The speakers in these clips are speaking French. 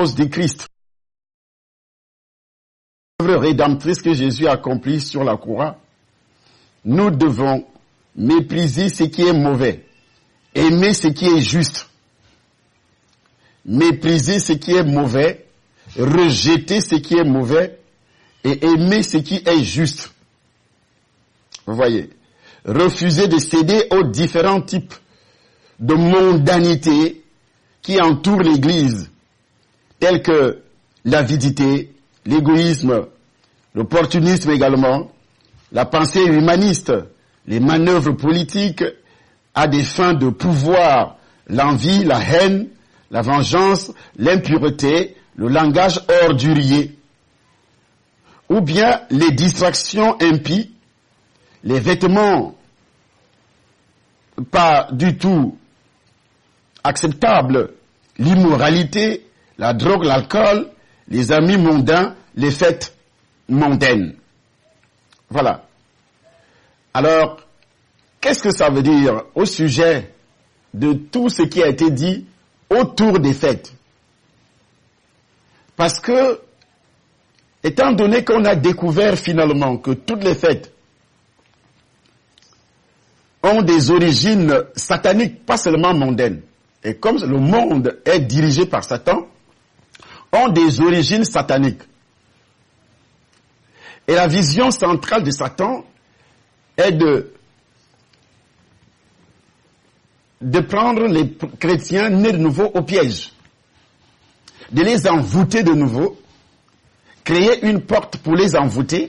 cause du Christ. L'œuvre rédemptrice que Jésus a accomplie sur la croix, nous devons mépriser ce qui est mauvais, aimer ce qui est juste. Mépriser ce qui est mauvais, rejeter ce qui est mauvais et aimer ce qui est juste. Vous voyez, refuser de céder aux différents types de mondanité qui entourent l'Église, tels que l'avidité, l'égoïsme, l'opportunisme également, la pensée humaniste, les manœuvres politiques à des fins de pouvoir, l'envie, la haine, la vengeance, l'impureté, le langage ordurier, ou bien les distractions impies, les vêtements pas du tout acceptables, l'immoralité, la drogue, l'alcool, les amis mondains, les fêtes mondaines. Voilà. Alors, qu'est-ce que ça veut dire au sujet de tout ce qui a été dit autour des fêtes? Parce que, étant donné qu'on a découvert finalement que toutes les fêtes ont des origines sataniques, pas seulement mondaines, et comme le monde est dirigé par Satan, ont des origines sataniques. Et la vision centrale de Satan est de prendre les chrétiens nés de nouveau au piège, de les envoûter de nouveau, créer une porte pour les envoûter,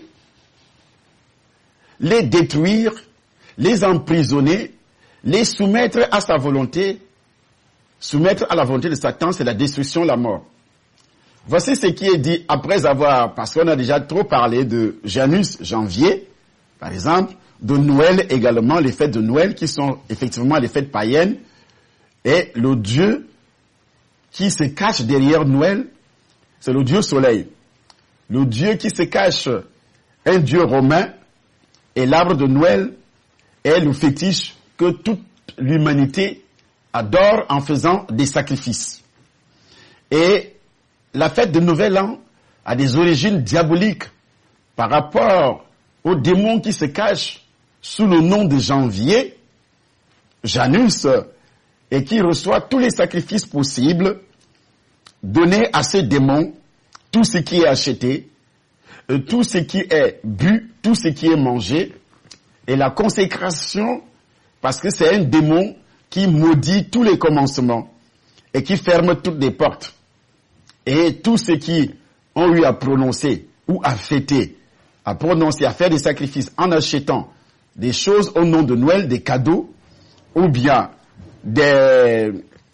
les détruire, les emprisonner, les soumettre à sa volonté. Soumettre à la volonté de Satan, c'est la destruction, la mort. Voici ce qui est dit après avoir, parce qu'on a déjà trop parlé de Janus, janvier, par exemple, de Noël également, les fêtes de Noël qui sont effectivement les fêtes païennes, et le Dieu qui se cache derrière Noël, c'est le Dieu soleil. Le Dieu qui se cache, un Dieu romain, et l'arbre de Noël est le fétiche que toute l'humanité adore en faisant des sacrifices. Et la fête de Nouvel An a des origines diaboliques par rapport au démon qui se cache sous le nom de janvier, Janus, et qui reçoit tous les sacrifices possibles donnés à ce démon, tout ce qui est acheté, tout ce qui est bu, tout ce qui est mangé, et la consécration, parce que c'est un démon qui maudit tous les commencements et qui ferme toutes les portes. Et tous ceux qui ont eu à prononcer ou à fêter, à prononcer, à faire des sacrifices en achetant des choses au nom de Noël, des cadeaux, ou bien la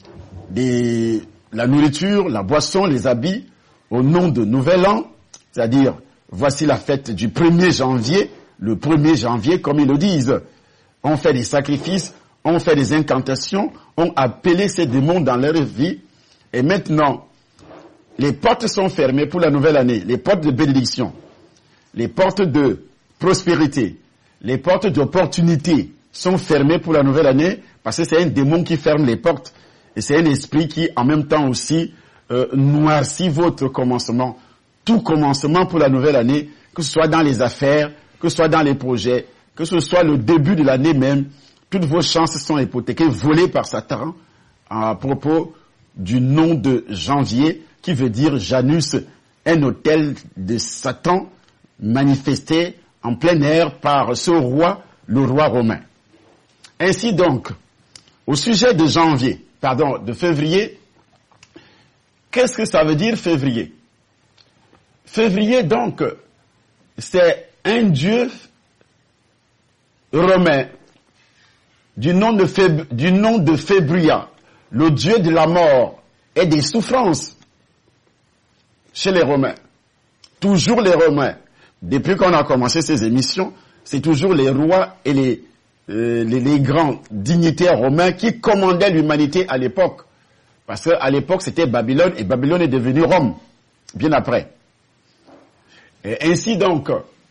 nourriture, la boisson, les habits, au nom de Nouvel An, c'est-à-dire, voici la fête du 1er janvier, le 1er janvier, comme ils le disent. On fait des sacrifices, on fait des incantations, on appelé ces démons dans leur vie, et maintenant, les portes sont fermées pour la nouvelle année, les portes de bénédiction, les portes de prospérité, les portes d'opportunité sont fermées pour la nouvelle année parce que c'est un démon qui ferme les portes et c'est un esprit qui en même temps aussi noircit votre commencement. Tout commencement pour la nouvelle année, que ce soit dans les affaires, que ce soit dans les projets, que ce soit le début de l'année même, toutes vos chances sont hypothéquées, volées par Satan à propos du nom de janvier, qui veut dire Janus, un autel de Satan manifesté en plein air par ce roi, le roi romain. Ainsi donc, au sujet de de février, qu'est-ce que ça veut dire février? Février donc, c'est un dieu romain du nom de Fébria, le dieu de la mort et des souffrances chez les Romains. Toujours les Romains. Depuis qu'on a commencé ces émissions, c'est toujours les rois et les grands dignitaires romains qui commandaient l'humanité à l'époque. Parce qu'à l'époque, c'était Babylone, et Babylone est devenue Rome, bien après. Et ainsi donc,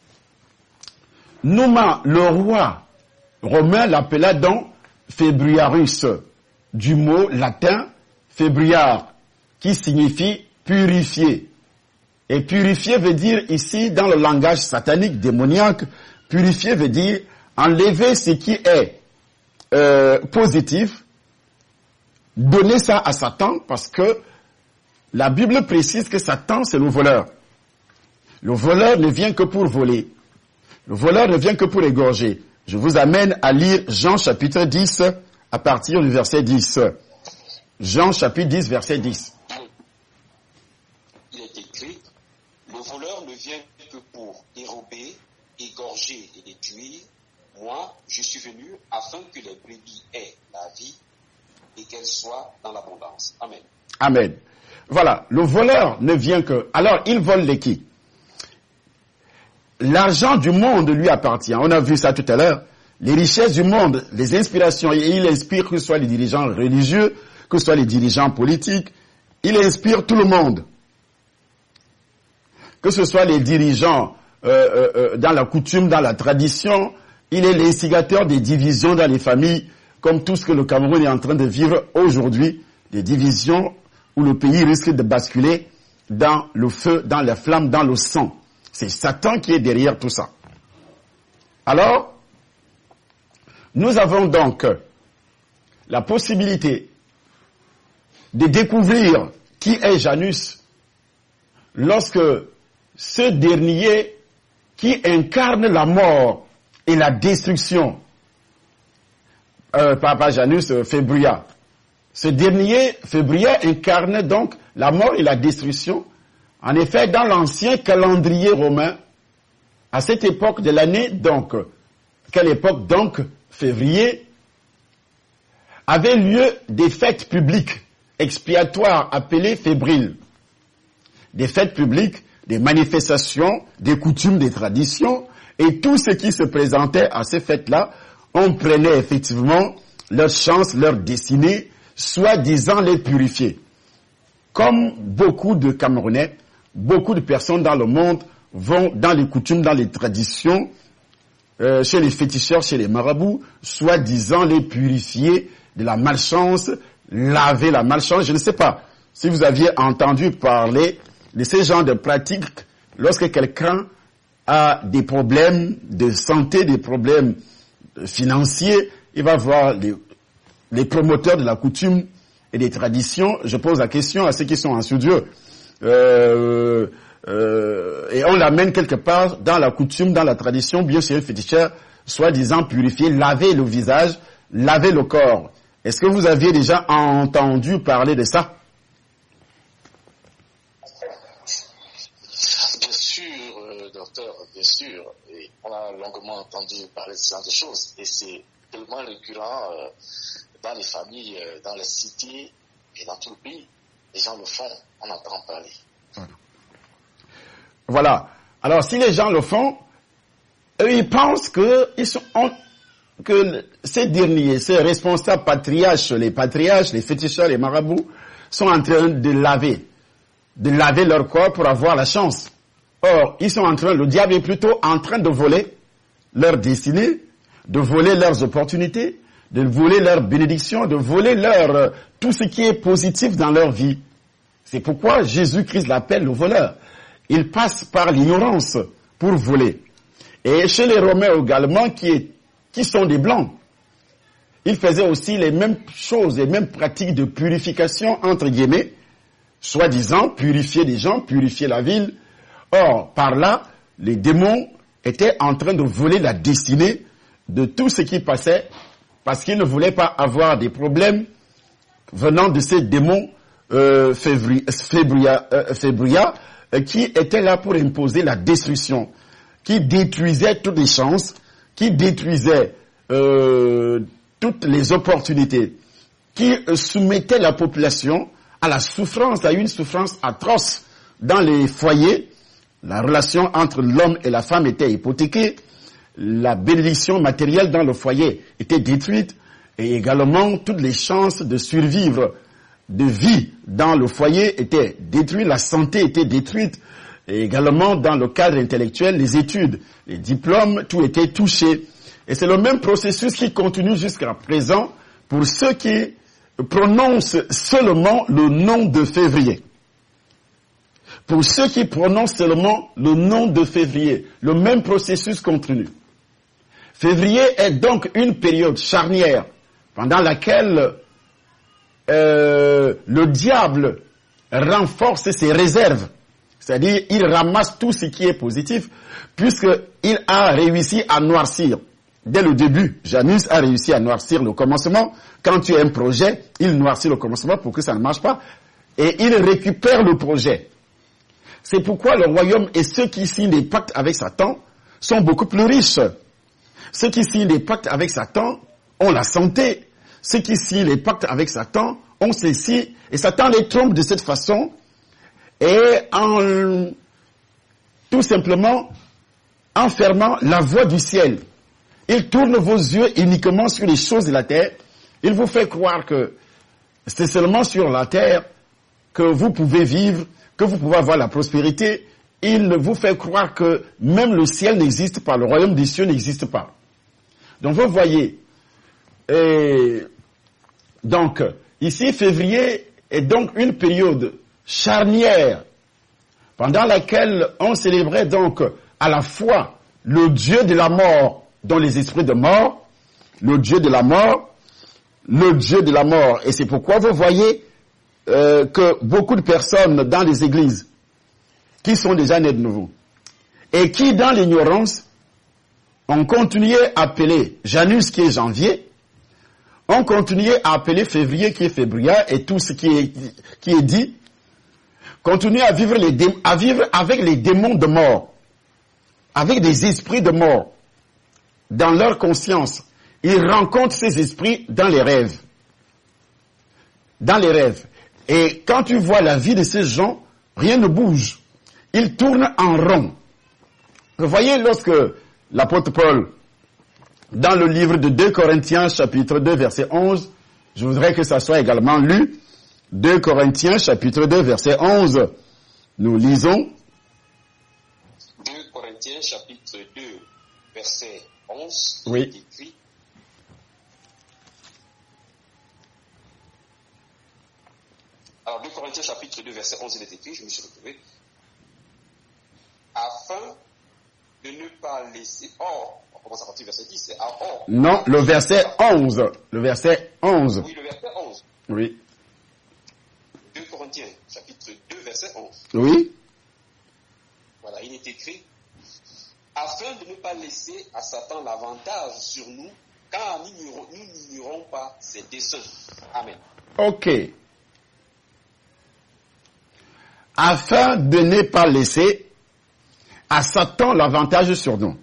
Numa, le roi romain, l'appela donc Fébriarus, du mot latin Fébriar, qui signifie purifier. Et purifier veut dire ici, dans le langage satanique, démoniaque, purifier veut dire enlever ce qui est positif, donner ça à Satan, parce que la Bible précise que Satan, c'est le voleur. Le voleur ne vient que pour voler. Le voleur ne vient que pour égorger. Je vous amène à lire Jean chapitre 10 à partir du verset 10. Jean chapitre 10, verset 10. Il est écrit, le voleur ne vient que pour dérober, égorger et détruire. Moi, je suis venu afin que les brebis aient la vie et qu'elles soient dans l'abondance. Amen. Amen. Voilà, le voleur ne vient que... Alors, il vole les qui? L'argent du monde lui appartient. On a vu ça tout à l'heure. Les richesses du monde, les inspirations, et il inspire que ce soit les dirigeants religieux, que ce soit les dirigeants politiques, il inspire tout le monde. Que ce soit les dirigeants dans la coutume, dans la tradition, il est l'instigateur des divisions dans les familles, comme tout ce que le Cameroun est en train de vivre aujourd'hui, des divisions où le pays risque de basculer dans le feu, dans la flamme, dans le sang. C'est Satan qui est derrière tout ça. Alors, nous avons donc la possibilité de découvrir qui est Janus lorsque ce dernier qui incarne la mort et la destruction, pas Janus, Phébria. Ce dernier, Phébria, incarne donc la mort et la destruction. En effet, dans l'ancien calendrier romain, à cette époque de l'année, donc, quelle époque donc, février, avait lieu des fêtes publiques expiatoires appelées fébriles. Des fêtes publiques, des manifestations, des coutumes, des traditions, et tout ce qui se présentait à ces fêtes-là, on prenait effectivement leur chance, leur destinée, soi-disant les purifier. Comme beaucoup de Camerounais, beaucoup de personnes dans le monde vont dans les coutumes, dans les traditions, chez les féticheurs, chez les marabouts, soi-disant les purifier de la malchance, laver la malchance. Je ne sais pas si vous aviez entendu parler de ce genre de pratiques lorsque quelqu'un a des problèmes de santé, des problèmes financiers, il va voir les promoteurs de la coutume et des traditions. Je pose la question à ceux qui sont en studio. Et on l'amène quelque part dans la coutume, dans la tradition, bien sûr, féticheur, soi-disant purifier, laver le visage, laver le corps. Est-ce que vous aviez déjà entendu parler de ça? Bien sûr, docteur, bien sûr. Et on a longuement entendu parler de ce genre de choses. Et c'est tellement récurrent dans les familles, dans les cités et dans tout le pays. Les gens le font, on entend parler. Voilà. Alors, si les gens le font, eux, ils pensent que ces derniers, ces responsables patriarches, les féticheurs, les marabouts, sont en train de laver leur corps pour avoir la chance. Or, le diable est plutôt en train de voler leur destinée, de voler leurs opportunités, de voler leurs bénédictions, de voler tout ce qui est positif dans leur vie. C'est pourquoi Jésus-Christ l'appelle le voleur. Il passe par l'ignorance pour voler. Et chez les Romains également, qui sont des Blancs, ils faisaient aussi les mêmes choses, les mêmes pratiques de purification, entre guillemets, soi-disant purifier des gens, purifier la ville. Or, par là, les démons étaient en train de voler la destinée de tout ce qui passait, parce qu'ils ne voulaient pas avoir des problèmes venant de ces démons Phébria, qui étaient là pour imposer la destruction, qui détruisaient toutes les chances, qui détruisaient toutes les opportunités, qui soumettaient la population à la souffrance, à une souffrance atroce dans les foyers. La relation entre l'homme et la femme était hypothéquée, la bénédiction matérielle dans le foyer était détruite, et également toutes les chances de survivre, de vie dans le foyer étaient détruites, la santé était détruite, et également dans le cadre intellectuel, les études, les diplômes, tout était touché. Et c'est le même processus qui continue jusqu'à présent pour ceux qui prononcent seulement le nom de février. Pour ceux qui prononcent seulement le nom de février, le même processus continue. Février est donc une période charnière pendant laquelle le diable renforce ses réserves. C'est-à-dire, il ramasse tout ce qui est positif, puisqu'il a réussi à noircir. Dès le début, Janus a réussi à noircir le commencement. Quand tu as un projet, il noircit le commencement pour que ça ne marche pas. Et il récupère le projet. C'est pourquoi le royaume et ceux qui signent des pactes avec Satan sont beaucoup plus riches. Ceux qui signent des pactes avec Satan ont la santé. Ceux qui signent les pactes avec Satan ont ceci. Et Satan les trompe de cette façon. Et tout simplement en fermant la voie du ciel. Il tourne vos yeux uniquement sur les choses de la terre. Il vous fait croire que c'est seulement sur la terre que vous pouvez vivre, que vous pouvez avoir la prospérité. Il vous fait croire que même le ciel n'existe pas, le royaume des cieux n'existe pas. Donc vous voyez, donc ici février est donc une période charnière pendant laquelle on célébrait donc à la fois le Dieu de la mort dans les esprits de mort, le Dieu de la mort, le Dieu de la mort. Et c'est pourquoi vous voyez que beaucoup de personnes dans les églises qui sont déjà nées de nouveau et qui dans l'ignorance ont continué à appeler Janus qui est janvier, ont continué à appeler février qui est février et tout ce qui est dit, continuent à vivre avec les démons de mort, avec des esprits de mort dans leur conscience. Ils rencontrent ces esprits dans les rêves. Dans les rêves. Et quand tu vois la vie de ces gens, rien ne bouge. Ils tournent en rond. Vous voyez, lorsque l'apôtre Paul, dans le livre de 2 Corinthiens, chapitre 2, verset 11, je voudrais que ça soit également lu. 2 Corinthiens, chapitre 2, verset 11. Nous lisons. 2 Corinthiens, chapitre 2, verset 11. Oui. Il est écrit. Alors, 2 Corinthiens, chapitre 2, verset 11, il est écrit, je me suis retrouvé. Afin de ne pas laisser... Or, on commence à partir du verset 10. C'est or. Non, le verset 11. Le verset 11. Oui, le verset 11. Oui. 2 Corinthiens, chapitre 2, verset 11. Oui. Voilà, il est écrit, afin de ne pas laisser à Satan l'avantage sur nous, car nous n'ignorons pas ses desseins. Amen. Ok. Afin de ne pas laisser à Satan l'avantage sur nous,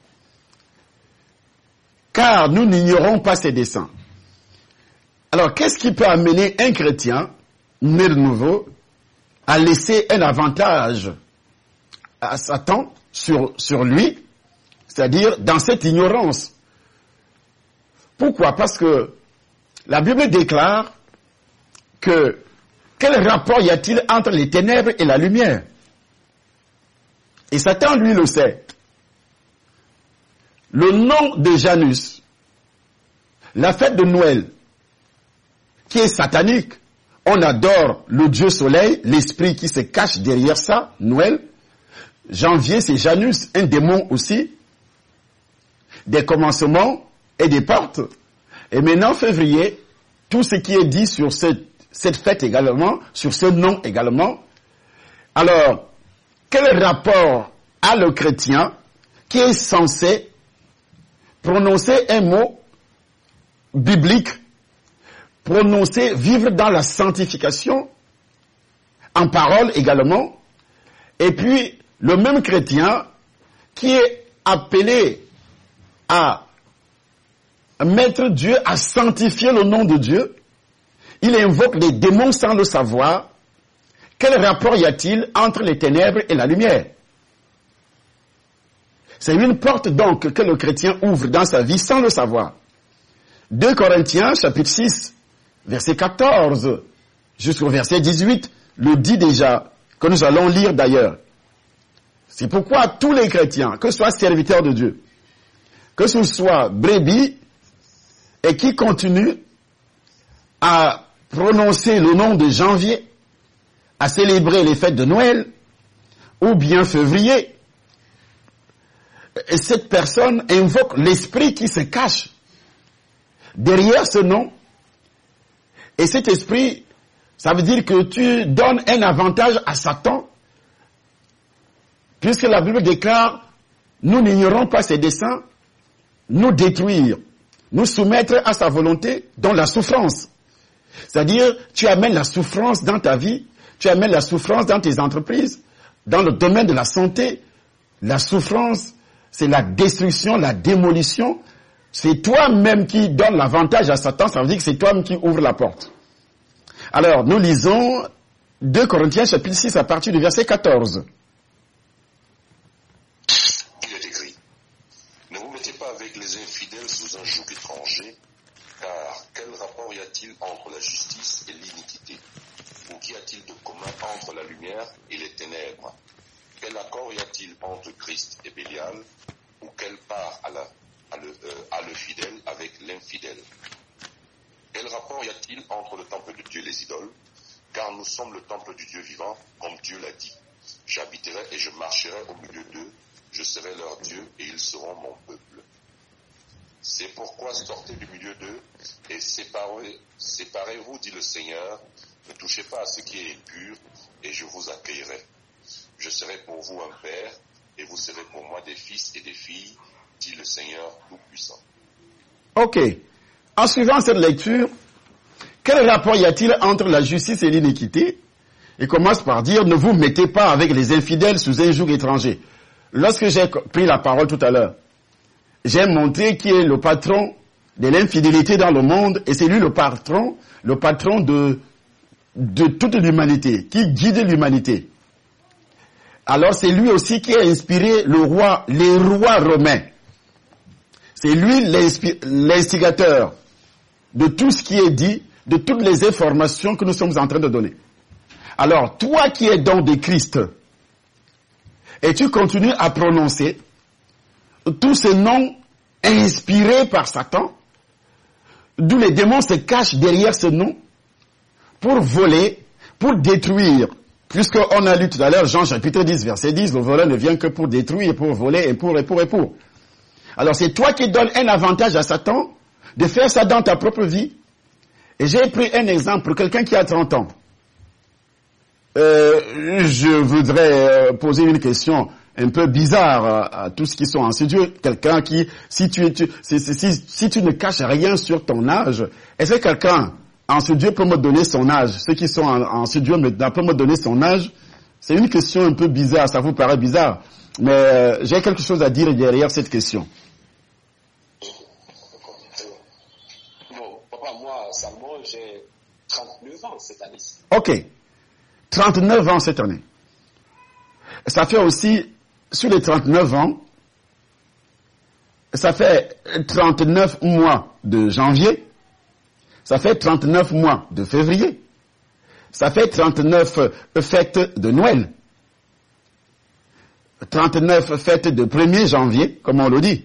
car nous n'ignorons pas ses desseins. Alors, qu'est-ce qui peut amener un chrétien né de nouveau à laisser un avantage à Satan sur lui, c'est-à-dire dans cette ignorance? Pourquoi? Parce que la Bible déclare que quel rapport y a-t-il entre les ténèbres et la lumière? Et Satan, lui, le sait. Le nom de Janus, la fête de Noël, qui est satanique, on adore le Dieu soleil, l'esprit qui se cache derrière ça, Noël. Janvier, c'est Janus, un démon aussi, des commencements et des portes. Et maintenant, février, tout ce qui est dit sur cette fête également, sur ce nom également. Alors, quel rapport a le chrétien qui est censé prononcer un mot biblique, prononcer, vivre dans la sanctification, en parole également, et puis le même chrétien qui est appelé à mettre Dieu, à sanctifier le nom de Dieu, il invoque les démons sans le savoir. Quel rapport y a-t-il entre les ténèbres et la lumière? C'est une porte donc que le chrétien ouvre dans sa vie sans le savoir. 2 Corinthiens, chapitre 6, verset 14, jusqu'au verset 18, le dit déjà, que nous allons lire d'ailleurs. C'est pourquoi tous les chrétiens, que ce soit serviteurs de Dieu, que ce soit brebis, et qui continuent à prononcer le nom de janvier, à célébrer les fêtes de Noël, ou bien février. Et cette personne invoque l'esprit qui se cache derrière ce nom. Et cet esprit, ça veut dire que tu donnes un avantage à Satan, puisque la Bible déclare, nous n'ignorons pas ses desseins, nous détruire, nous soumettre à sa volonté dans la souffrance. C'est-à-dire, tu amènes la souffrance dans ta vie, tu amènes la souffrance dans tes entreprises, dans le domaine de la santé. La souffrance, c'est la destruction, la démolition. C'est toi-même qui donne l'avantage à Satan, ça veut dire que c'est toi-même qui ouvre la porte. Alors, nous lisons 2 Corinthiens chapitre 6 à partir du verset 14. Il est écrit, ne vous mettez pas avec les infidèles sous un joug étranger, car quel rapport y a-t-il entre la justice et l'iniquité? Ou qu'y a-t-il de commun entre la lumière et les ténèbres? Quel accord y a-t-il entre Christ et Bélial? Ou quelle part a le fidèle avec l'infidèle? Quel rapport y a-t-il entre le temple de Dieu et les idoles? Car nous sommes le temple du Dieu vivant, comme Dieu l'a dit. J'habiterai et je marcherai au milieu d'eux, je serai leur Dieu et ils seront mon peuple. C'est pourquoi sortez du milieu d'eux et séparez-vous, dit le Seigneur. Ne touchez pas à ce qui est impur et je vous accueillerai. Je serai pour vous un père et vous serez pour moi des fils et des filles, dit le Seigneur Tout-Puissant. Ok. En suivant cette lecture, quel rapport y a-t-il entre la justice et l'iniquité? Il commence par dire, ne vous mettez pas avec les infidèles sous un joug étranger. Lorsque j'ai pris la parole tout à l'heure, j'ai montré qui est le patron de l'infidélité dans le monde, et c'est lui le patron de toute l'humanité, qui guide l'humanité. Alors c'est lui aussi qui a inspiré les rois romains. C'est lui l'instigateur de tout ce qui est dit, de toutes les informations que nous sommes en train de donner. Alors, toi qui es don de Christ, et tu continues à prononcer tous ces noms inspirés par Satan, d'où les démons se cachent derrière ce nom, pour voler, pour détruire. Puisqu'on a lu tout à l'heure, Jean chapitre 10, verset 10, le voleur ne vient que pour détruire, pour voler, et pour. Alors c'est toi qui donnes un avantage à Satan, de faire ça dans ta propre vie. Et j'ai pris un exemple pour quelqu'un qui a 30 ans. Je voudrais poser une question un peu bizarre à tous qui sont en studio. Quelqu'un qui, si tu ne caches rien sur ton âge, est-ce que quelqu'un en studio peut me donner son âge? Ceux qui sont en studio peuvent me donner son âge? C'est une question un peu bizarre, ça vous paraît bizarre, mais j'ai quelque chose à dire derrière cette question. Non, papa, moi, seulement, j'ai 39 ans cette année-ci. Ok. 39 ans cette année. Ça fait aussi, sur les 39 ans, ça fait 39 mois de janvier, ça fait 39 mois de février, ça fait 39 fêtes de Noël, 39 fêtes de 1er janvier, comme on le dit.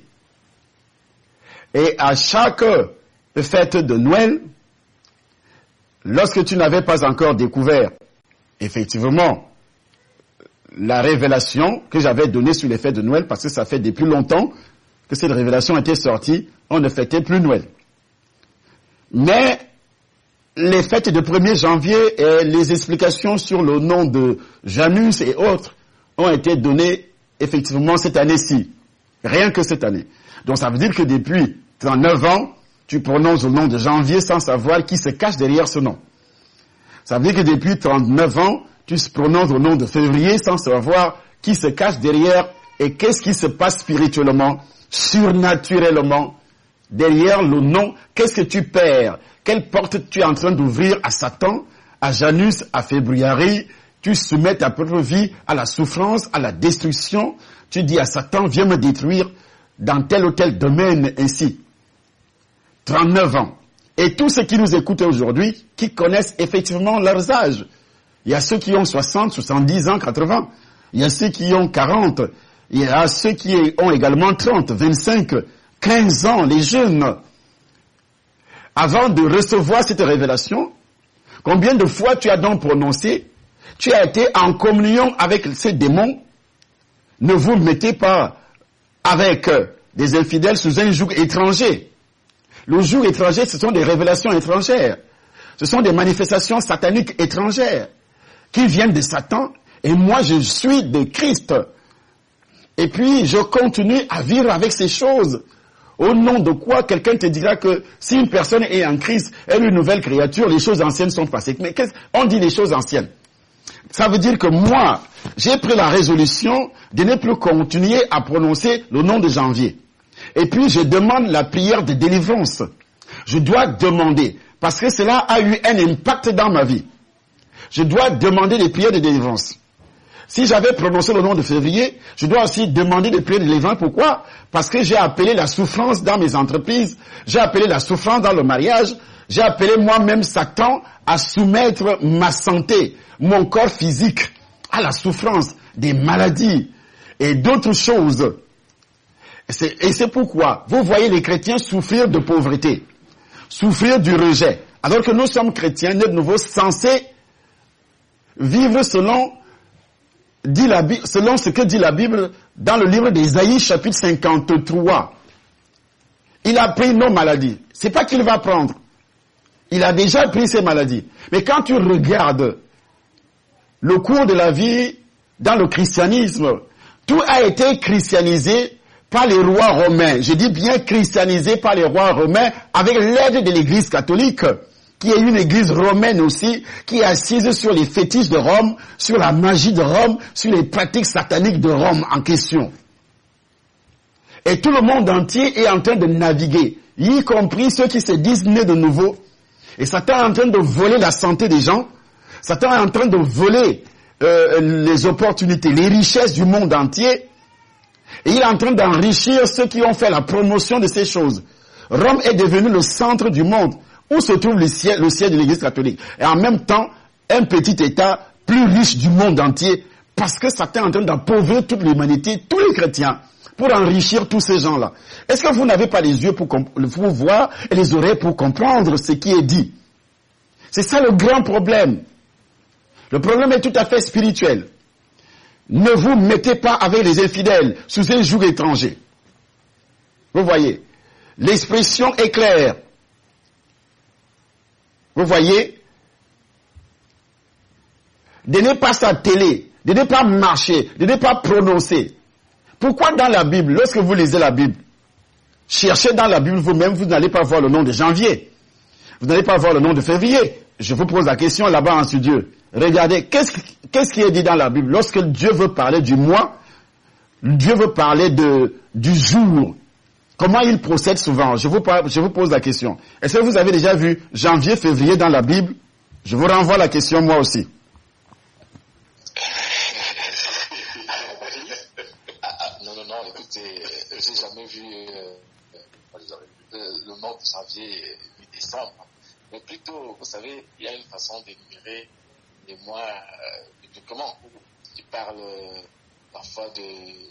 Et à chaque fête de Noël, lorsque tu n'avais pas encore découvert effectivement la révélation que j'avais donnée sur les fêtes de Noël, parce que ça fait depuis longtemps que cette révélation était sortie, on ne fêtait plus Noël. Mais les fêtes de 1er janvier et les explications sur le nom de Janus et autres ont été données effectivement cette année-ci. Rien que cette année. Donc ça veut dire que depuis 39 ans, tu prononces le nom de janvier sans savoir qui se cache derrière ce nom. Ça veut dire que depuis 39 ans, tu prononces le nom de février sans savoir qui se cache derrière et qu'est-ce qui se passe spirituellement, surnaturellement, derrière le nom. Qu'est-ce que tu perds? Quelle porte tu es en train d'ouvrir à Satan, à Janus, à Février? Tu soumets ta propre vie à la souffrance, à la destruction. Tu dis à Satan, viens me détruire dans tel ou tel domaine ainsi. 39 ans. Et tous ceux qui nous écoutent aujourd'hui, qui connaissent effectivement leurs âges. Il y a ceux qui ont 60, 70 ans, 80. Il y a ceux qui ont 40. Il y a ceux qui ont également 30, 25, 15 ans, les jeunes. Avant de recevoir cette révélation, combien de fois tu as donc prononcé, tu as été en communion avec ces démons Ne vous mettez pas avec des infidèles sous un joug étranger. Le joug étranger, ce sont des révélations étrangères. Ce sont des manifestations sataniques étrangères qui viennent de Satan. Et moi, je suis de Christ. Et puis, je continue à vivre avec ces choses. Au nom de quoi quelqu'un te dira que si une personne est en Christ, elle est une nouvelle créature, les choses anciennes sont passées. Mais on dit les choses anciennes. Ça veut dire que moi, j'ai pris la résolution de ne plus continuer à prononcer le nom de janvier. Et puis, je demande la prière de délivrance. Je dois demander, parce que cela a eu un impact dans ma vie. Je dois demander des prières de délivrance. Si j'avais prononcé le nom de février, je dois aussi demander des prières de délivrance. Pourquoi? Parce que j'ai appelé la souffrance dans mes entreprises, j'ai appelé la souffrance dans le mariage, j'ai appelé moi-même Satan à soumettre ma santé, mon corps physique, à la souffrance des maladies et d'autres choses. Et c'est pourquoi vous voyez les chrétiens souffrir de pauvreté, souffrir du rejet, alors que nous sommes chrétiens, nés de nouveau, censés vivre selon ce que dit la Bible dans le livre d'Ésaïe, chapitre 53. Il a pris nos maladies. C'est pas qu'il va prendre. Il a déjà pris ces maladies. Mais quand tu regardes le cours de la vie dans le christianisme, tout a été christianisé par les rois romains. Je dis bien christianisé par les rois romains avec l'aide de l'Église catholique, qui est une église romaine aussi, qui est assise sur les fétiches de Rome, sur la magie de Rome, sur les pratiques sataniques de Rome en question. Et tout le monde entier est en train de naviguer, y compris ceux qui se disent nés de nouveau. Et Satan est en train de voler la santé des gens. Satan est en train de voler les opportunités, les richesses du monde entier. Et il est en train d'enrichir ceux qui ont fait la promotion de ces choses. Rome est devenu le centre du monde, où se trouve le siège de l'Église catholique. Et en même temps, un petit État plus riche du monde entier, parce que Satan est en train d'appauvrir toute l'humanité, tous les chrétiens, pour enrichir tous ces gens-là. Est-ce que vous n'avez pas les yeux pour voir et les oreilles pour comprendre ce qui est dit? C'est ça le grand problème. Le problème est tout à fait spirituel. Ne vous mettez pas avec les infidèles sous un joug étranger. Vous voyez, l'expression est claire. Vous voyez, de ne pas s'atteler, de ne pas marcher, de ne pas prononcer. Pourquoi dans la Bible, lorsque vous lisez la Bible, cherchez dans la Bible vous-même, vous n'allez pas voir le nom de janvier. Vous n'allez pas voir le nom de février. Je vous pose la question là-bas en studio. Regardez, qu'est-ce qui est dit dans la Bible? Lorsque Dieu veut parler du mois, Dieu veut parler du jour. Comment il procède souvent? Je vous pose la question. Est-ce que vous avez déjà vu janvier, février dans la Bible? Je vous renvoie la question moi aussi. Non, écoutez, j'ai jamais vu le mois de janvier et décembre. Mais plutôt, vous savez, il y a une façon d'énumérer les mois comment? Il parle parfois de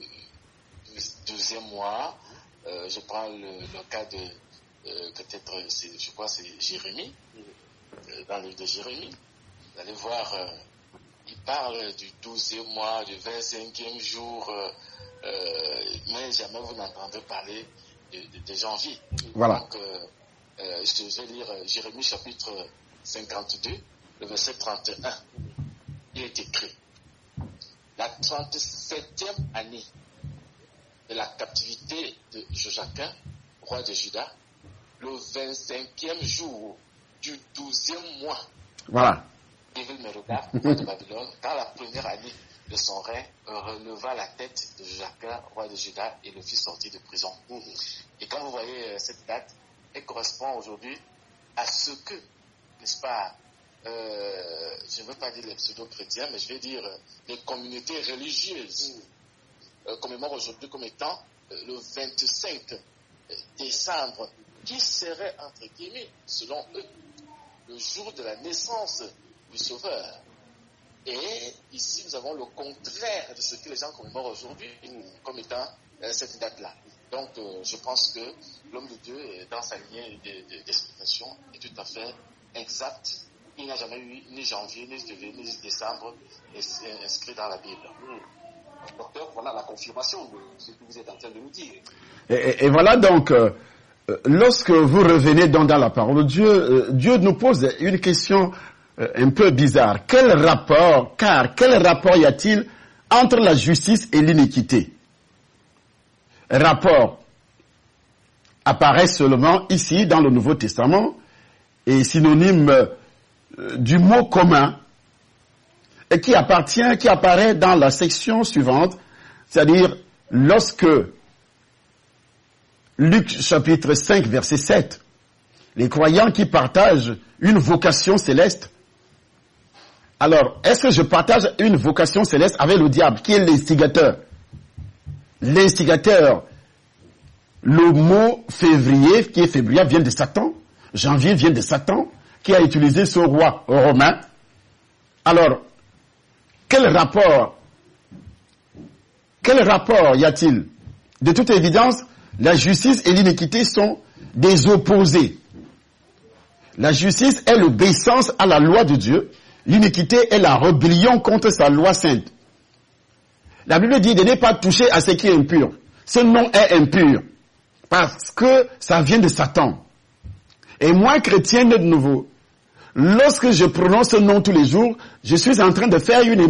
12e mois. Je prends le cas de peut-être, je crois c'est Jérémie, dans le livre de Jérémie. Vous allez voir, il parle du 12e mois, du 25e jour, mais jamais vous n'entendrez parler de janvier. Voilà. Donc, je vais lire Jérémie chapitre 52, le verset 31. Il est écrit: la 37e année de la captivité de Joachim, roi de Juda, le 25e jour du 12e mois. Voilà. Évil-Mérodach, roi de Babylone, dans la première année de son règne, releva la tête de Joachim, roi de Juda, et le fit sortir de prison. Et quand vous voyez cette date, elle correspond aujourd'hui à ce que, n'est-ce pas, je ne veux pas dire les pseudo-chrétiens, mais je vais dire les communautés religieuses commémorent aujourd'hui comme étant le 25 décembre, qui serait, entre guillemets, selon eux, le jour de la naissance du Sauveur. Et ici, nous avons le contraire de ce que les gens commémorent aujourd'hui comme étant cette date-là. Donc, je pense que l'homme de Dieu, dans sa lignée d'explication, est tout à fait exact. Il n'a jamais eu ni janvier, ni février, ni décembre inscrit dans la Bible. docteur, voilà la confirmation de ce que vous êtes en train de nous dire. Et voilà donc, lorsque vous revenez dans la parole de Dieu, Dieu nous pose une question un peu bizarre. Quel rapport y a-t-il entre la justice et l'iniquité? Rapport apparaît seulement ici dans le Nouveau Testament et synonyme du mot commun et qui apparaît dans la section suivante, c'est-à-dire lorsque Luc chapitre 5 verset 7, les croyants qui partagent une vocation céleste. Alors, est-ce que je partage une vocation céleste avec le diable qui est l'instigateur? L'instigateur, le mot février, qui est février, vient de Satan. Janvier vient de Satan, qui a utilisé ce roi romain. Alors, quel rapport y a-t-il? De toute évidence, la justice et l'iniquité sont des opposés. La justice est l'obéissance à la loi de Dieu. L'iniquité est la rébellion contre sa loi sainte. La Bible dit de ne pas toucher à ce qui est impur. Ce nom est impur parce que ça vient de Satan. Et moi, chrétien né de nouveau, lorsque je prononce ce nom tous les jours, je suis en train de faire une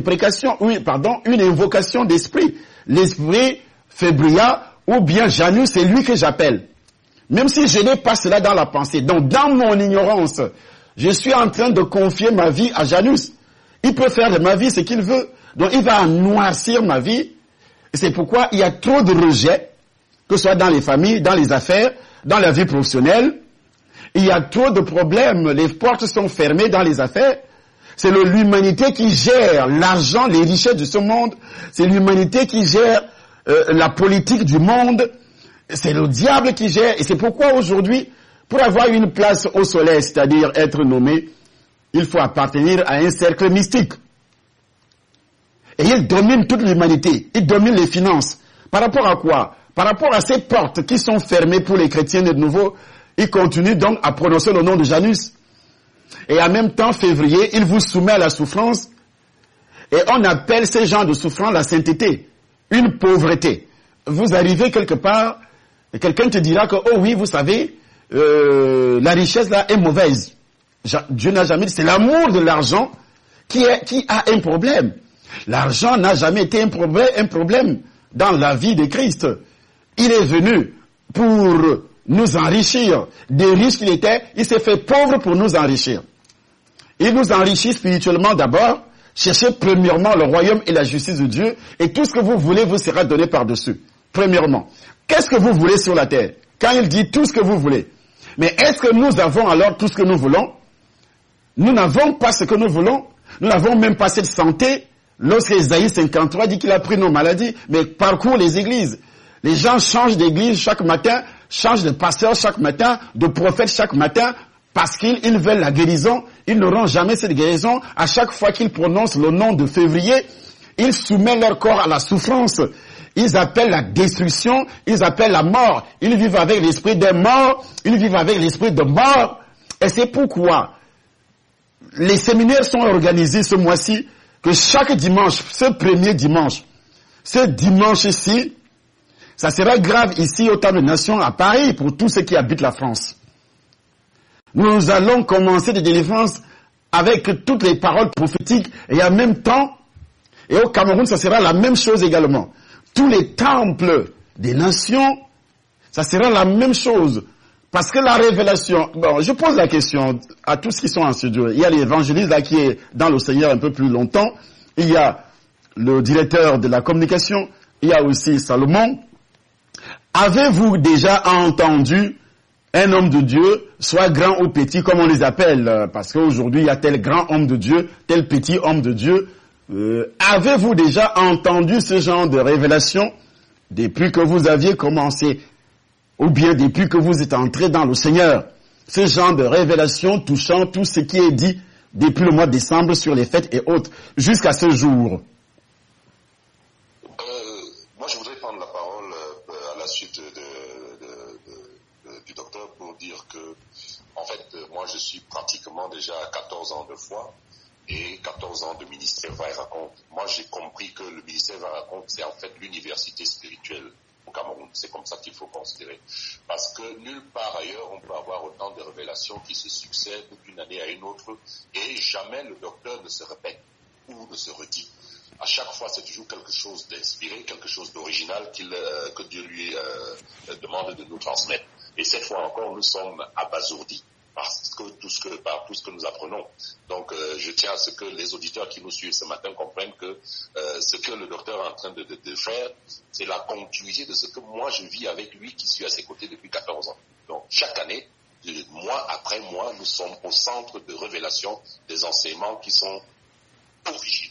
invocation d'esprit. L'esprit Fébria ou bien Janus, c'est lui que j'appelle. Même si je n'ai pas cela dans la pensée. Donc, dans mon ignorance, je suis en train de confier ma vie à Janus. Il peut faire de ma vie ce qu'il veut. Donc, il va noircir ma vie. Et c'est pourquoi il y a trop de rejets, que ce soit dans les familles, dans les affaires, dans la vie professionnelle. Il y a trop de problèmes. Les portes sont fermées dans les affaires. C'est l'humanité qui gère l'argent, les richesses de ce monde. C'est l'humanité qui gère la politique du monde. C'est le diable qui gère. Et c'est pourquoi aujourd'hui, pour avoir une place au soleil, c'est-à-dire être nommé, il faut appartenir à un cercle mystique. Et il domine toute l'humanité. Il domine les finances. Par rapport à quoi? Par rapport à ces portes qui sont fermées pour les chrétiens de nouveau, il continue donc à prononcer le nom de Janus. Et en même temps, février, il vous soumet à la souffrance. Et on appelle ces gens de souffrance la sainteté, une pauvreté. Vous arrivez quelque part, et quelqu'un te dira que, oh oui, vous savez, la richesse là est mauvaise. Dieu n'a jamais dit, c'est l'amour de l'argent qui a un problème. L'argent n'a jamais été un problème dans la vie de Christ. Il est venu pour nous enrichir. Des riches qu'il était, il s'est fait pauvre pour nous enrichir. Il nous enrichit spirituellement d'abord. Cherchez premièrement le royaume et la justice de Dieu, et tout ce que vous voulez vous sera donné par-dessus. Premièrement, qu'est-ce que vous voulez sur la terre? Quand il dit tout ce que vous voulez. Mais est-ce que nous avons alors tout ce que nous voulons? Nous n'avons pas ce que nous voulons. Nous n'avons même pas cette santé. Lorsque Ésaïe 53 dit qu'il a pris nos maladies, mais parcourt les églises. Les gens changent d'église chaque matin, changent de pasteur chaque matin, de prophète chaque matin, parce qu'ils veulent la guérison. Ils n'auront jamais cette guérison. À chaque fois qu'ils prononcent le nom de février, ils soumettent leur corps à la souffrance. Ils appellent la destruction, ils appellent la mort. Ils vivent avec l'esprit des morts, ils vivent avec l'esprit de mort. Et c'est pourquoi les séminaires sont organisés ce mois-ci, que chaque dimanche, ce premier dimanche, ce dimanche-ci, ça sera grave ici au Temple des Nations à Paris pour tous ceux qui habitent la France. Nous allons commencer des délivrances avec toutes les paroles prophétiques et en même temps, et au Cameroun, ça sera la même chose également. Tous les temples des nations, ça sera la même chose. Parce que la révélation, bon, je pose la question à tous qui sont en studio. Il y a l'évangéliste là qui est dans le Seigneur un peu plus longtemps. Il y a le directeur de la communication. Il y a aussi Salomon. Avez-vous déjà entendu un homme de Dieu, soit grand ou petit, comme on les appelle? Parce qu'aujourd'hui, il y a tel grand homme de Dieu, tel petit homme de Dieu. Avez-vous déjà entendu ce genre de révélation depuis que vous aviez commencé? Ou bien depuis que vous êtes entré dans le Seigneur, ce genre de révélation touchant tout ce qui est dit depuis le mois de décembre sur les fêtes et autres, jusqu'à ce jour. Moi, je voudrais prendre la parole à la suite du docteur pour dire que, en fait, moi, je suis pratiquement déjà à 14 ans de foi et 14 ans de ministère va-et-raconte. Moi, j'ai compris que le ministère va-et-raconte, c'est en fait l'université spirituelle au Cameroun. C'est comme ça qu'il faut considérer. Parce que nulle part ailleurs, on peut avoir autant de révélations qui se succèdent d'une année à une autre, et jamais le docteur ne se répète ou ne se redit. À chaque fois, c'est toujours quelque chose d'inspiré, quelque chose d'original que Dieu lui demande de nous transmettre. Et cette fois encore, nous sommes abasourdis par tout ce que nous apprenons. Donc, je tiens à ce que les auditeurs qui nous suivent ce matin comprennent que ce que le docteur est en train de faire, c'est la continuité de ce que moi je vis avec lui, qui suis à ses côtés depuis 14 ans. Donc, chaque année, mois après mois, nous sommes au centre de révélation des enseignements qui sont originaux.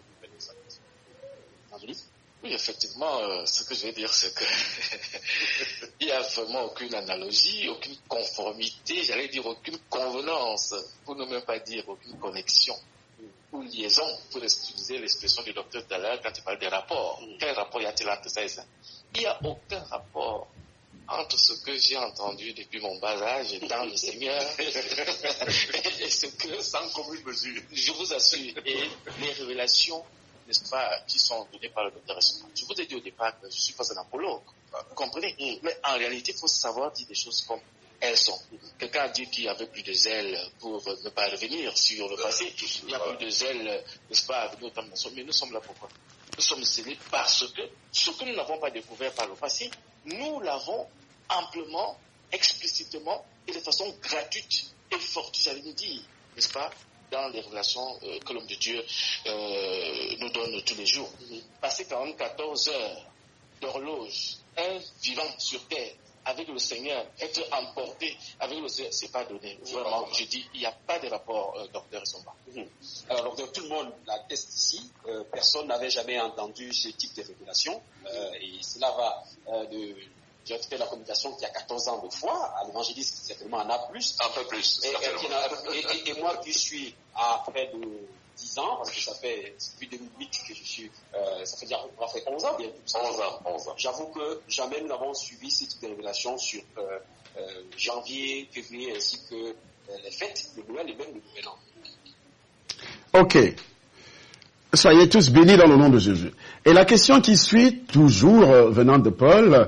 Oui, effectivement, ce que je veux dire, c'est que il n'y a vraiment aucune analogie, aucune conformité, j'allais dire aucune convenance, pour ne même pas dire aucune connexion ou liaison, pour utiliser l'expression du docteur tout à l'heure quand il parle des rapports. Quel rapport y a-t-il entre ça et ça? Il n'y a aucun rapport entre ce que j'ai entendu depuis mon bas âge dans le Seigneur et ce que, sans commune mesure, je vous assure, et les révélations, n'est-ce pas, qui sont données par le docteur Essoumba. Je vous ai dit au départ que je ne suis pas un apologue, vous comprenez? Mais en réalité, il faut savoir dire des choses comme elles sont. Quelqu'un a dit qu'il y avait plus de zèle pour ne pas revenir sur le passé. Il y a plus de zèle, n'est-ce pas, à venir au temps de la somme. Mais nous sommes là pourquoi? Nous sommes scellés parce que ce que nous n'avons pas découvert par le passé, nous l'avons amplement, explicitement et de façon gratuite et forte, j'allais nous dire, n'est-ce pas, dans les relations que l'homme de Dieu nous donne tous les jours. Passer quand même 14 heures d'horloge, un vivant sur terre, avec le Seigneur, être emporté avec le Seigneur, c'est pas donné. Vraiment, je dis, il n'y a pas de rapport, docteur Essoumba. Alors, docteur, tout le monde l'atteste ici. Personne n'avait jamais entendu ce type de révélation. Et cela va j'ai occupé la communication qui a 14 ans de foi, à l'évangéliste qui certainement en a plus. Un peu plus, et moi qui suis à près de 10 ans, parce que ça fait depuis 2008 que je suis, ça fait dire, on fait 11 ans bientôt. 11 ans. J'avoue que jamais nous n'avons suivi ce type de révélation sur janvier, février, ainsi que les fêtes de Noël et même le Nouvel An. Ok. Soyez tous bénis dans le nom de Jésus. Et la question qui suit, toujours venant de Paul,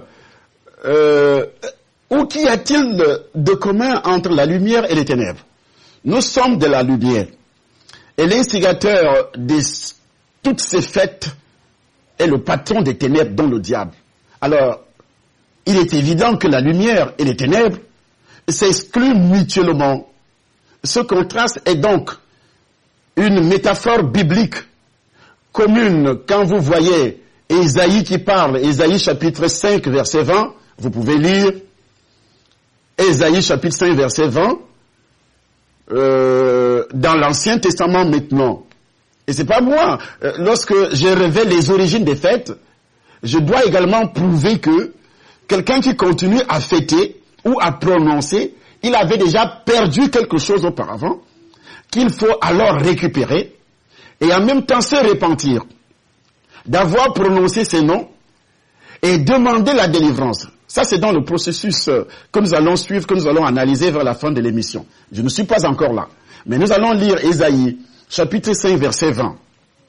ou qu'y a-t-il de commun entre la lumière et les ténèbres? Nous sommes de la lumière. Et l'instigateur de toutes ces fêtes est le patron des ténèbres, dont le diable. Alors, il est évident que la lumière et les ténèbres s'excluent mutuellement. Ce contraste est donc une métaphore biblique commune quand vous voyez Ésaïe qui parle, Ésaïe chapitre 5 verset 20, vous pouvez lire Ésaïe chapitre 5 verset 20 dans l'Ancien Testament maintenant. Et c'est pas moi. Lorsque je révèle les origines des fêtes, je dois également prouver que quelqu'un qui continue à fêter ou à prononcer, il avait déjà perdu quelque chose auparavant, qu'il faut alors récupérer et en même temps se repentir d'avoir prononcé ces noms et demander la délivrance. Ça, c'est dans le processus que nous allons suivre, que nous allons analyser vers la fin de l'émission. Je ne suis pas encore là. Mais nous allons lire Ésaïe, chapitre 5, verset 20.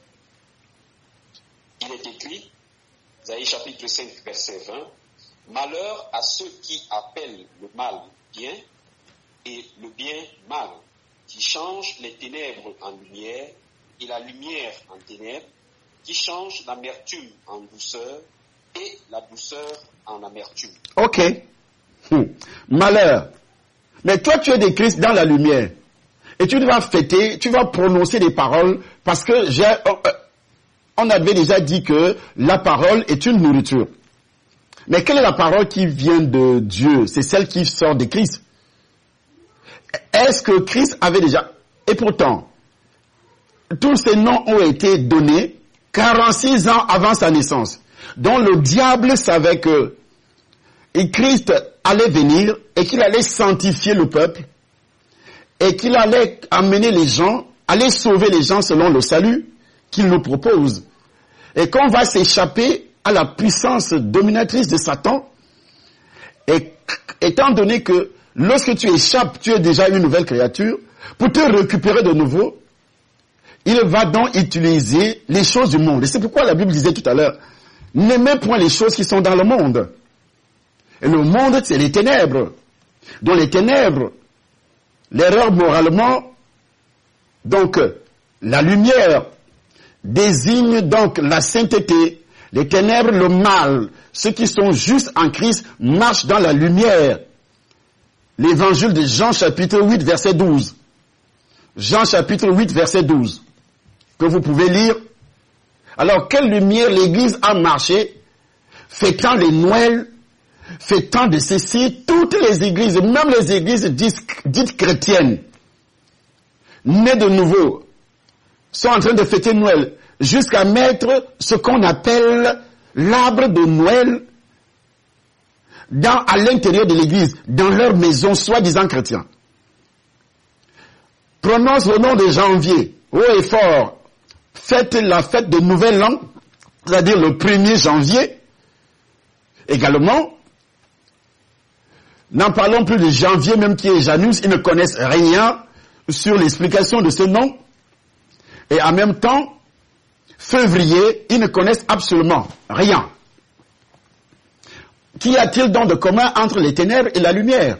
Il est écrit, Ésaïe chapitre 5, verset 20, « Malheur à ceux qui appellent le mal bien et le bien mal, qui changent les ténèbres en lumière et la lumière en ténèbres, qui changent l'amertume en douceur et la douceur en amertume. » Ok. Malheur. Mais toi, tu es de Christ dans la lumière. Et tu vas fêter, tu vas prononcer des paroles parce que on avait déjà dit que la parole est une nourriture. Mais quelle est la parole qui vient de Dieu? C'est celle qui sort de Christ. Est-ce que Christ avait déjà... Et pourtant, tous ces noms ont été donnés 46 ans avant sa naissance. Donc le diable savait que Christ allait venir et qu'il allait sanctifier le peuple et qu'il allait amener les gens, aller sauver les gens selon le salut qu'il nous propose. Et qu'on va s'échapper à la puissance dominatrice de Satan, et étant donné que lorsque tu échappes, tu es déjà une nouvelle créature, pour te récupérer de nouveau, il va donc utiliser les choses du monde. Et c'est pourquoi la Bible disait tout à l'heure, n'aimez point les choses qui sont dans le monde. Et le monde, c'est les ténèbres. Dans les ténèbres, l'erreur moralement, donc la lumière désigne donc la sainteté. Les ténèbres, le mal. Ceux qui sont justes en Christ marchent dans la lumière. L'évangile de Jean chapitre 8 verset 12. Jean chapitre 8 verset 12. Que vous pouvez lire. Alors, quelle lumière l'Église a marché, fêtant les Noëls, fêtant de ceci, toutes les églises, même les églises dites chrétiennes, nées de nouveau, sont en train de fêter Noël, jusqu'à mettre ce qu'on appelle l'arbre de Noël à l'intérieur de l'église, dans leur maison, soi-disant chrétiens. Prononce le nom de janvier, haut et fort, faites la fête de Nouvel An, c'est-à-dire le 1er janvier. Également, n'en parlons plus de janvier, même qui est Janus, ils ne connaissent rien sur l'explication de ce nom. Et en même temps, février, ils ne connaissent absolument rien. Qu'y a-t-il donc de commun entre les ténèbres et la lumière?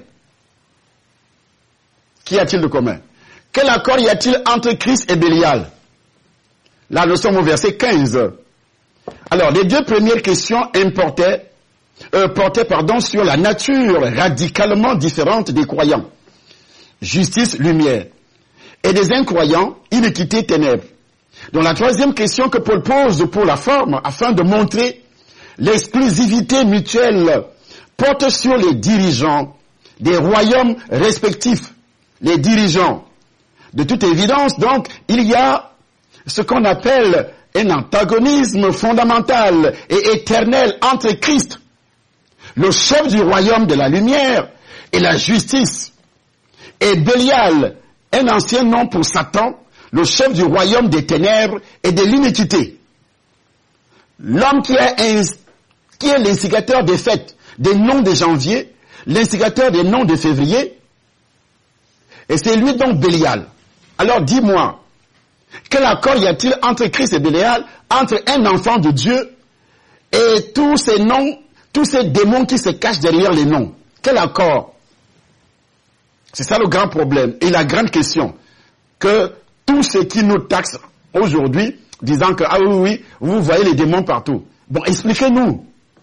Qu'y a-t-il de commun? Quel accord y a-t-il entre Christ et Bélial? Là, nous sommes au verset 15. Alors, les deux premières questions portaient sur la nature radicalement différente des croyants. Justice, lumière. Et des incroyants, iniquité, ténèbres. Donc la troisième question que Paul pose pour la forme, afin de montrer l'exclusivité mutuelle, porte sur les dirigeants des royaumes respectifs. Les dirigeants. De toute évidence, donc, il y a ce qu'on appelle un antagonisme fondamental et éternel entre Christ, le chef du royaume de la lumière, et la justice, et Bélial, un ancien nom pour Satan, le chef du royaume des ténèbres et de l'iniquité. L'homme qui est l'instigateur des fêtes, des noms de janvier, l'instigateur des noms de février, et c'est lui donc Bélial. Alors dis-moi, quel accord y a-t-il entre Christ et Bélial, entre un enfant de Dieu et tous ces noms, tous ces démons qui se cachent derrière les noms? Quel accord? C'est ça le grand problème et la grande question. Que tous ceux qui nous taxent aujourd'hui, disant que, ah oui, vous voyez les démons partout. Bon, expliquez-nous.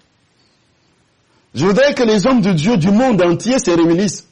Je voudrais que les hommes de Dieu du monde entier se réunissent.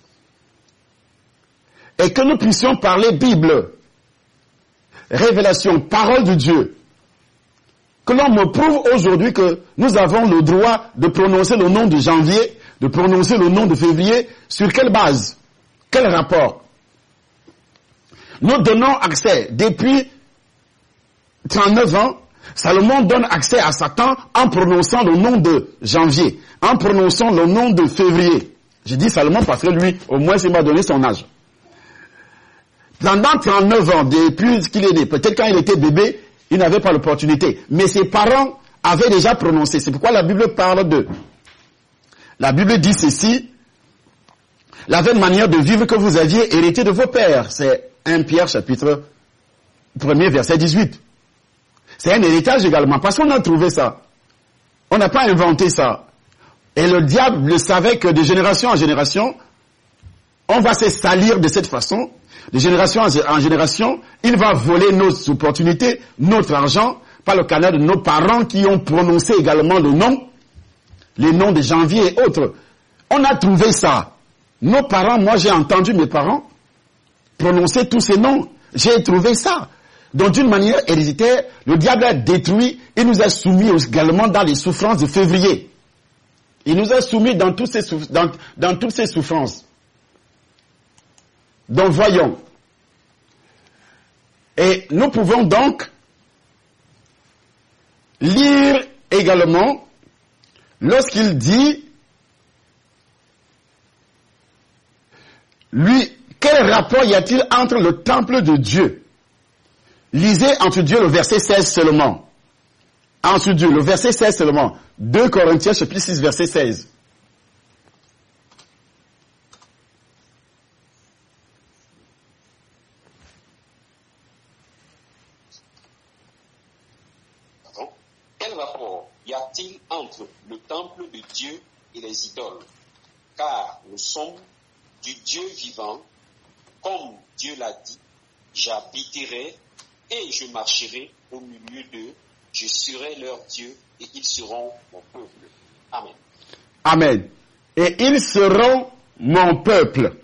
Et que nous puissions parler Bible, révélation, parole de Dieu. Que l'on me prouve aujourd'hui que nous avons le droit de prononcer le nom de janvier, de prononcer le nom de février, sur quelle base? Quel rapport? Nous donnons accès, depuis 39 ans, Salomon donne accès à Satan en prononçant le nom de janvier, en prononçant le nom de février. J'ai dit Salomon parce que lui, au moins, il m'a donné son âge. Pendant 39 ans, depuis qu'il est né, peut-être quand il était bébé, il n'avait pas l'opportunité. Mais ses parents avaient déjà prononcé. C'est pourquoi la Bible parle d'eux. La Bible dit ceci: la vaine manière de vivre que vous aviez hérité de vos pères. C'est 1 Pierre chapitre 1er verset 18. C'est un héritage également, parce qu'on a trouvé ça. On n'a pas inventé ça. Et le diable savait que de génération en génération, on va se salir de cette façon. De génération en génération, il va voler nos opportunités, notre argent, par le canal de nos parents qui ont prononcé également le nom, les noms de janvier et autres. On a trouvé ça. Nos parents, moi j'ai entendu mes parents prononcer tous ces noms. J'ai trouvé ça. Donc d'une manière héréditaire, le diable a détruit et nous a soumis également dans les souffrances de février. Il nous a soumis dans toutes ces souffrances. Donc voyons. Et nous pouvons donc lire également lorsqu'il dit, lui, quel rapport y a-t-il entre le temple de Dieu? Lisez entre Dieu le verset 16 seulement. Entre Dieu, le verset 16 seulement. 2 Corinthiens chapitre 6 verset 16. a-t-il entre le temple de Dieu et les idoles? Car nous sommes du Dieu vivant, comme Dieu l'a dit, j'habiterai et je marcherai au milieu d'eux, je serai leur Dieu et ils seront mon peuple. Amen. Amen. Et ils seront mon peuple.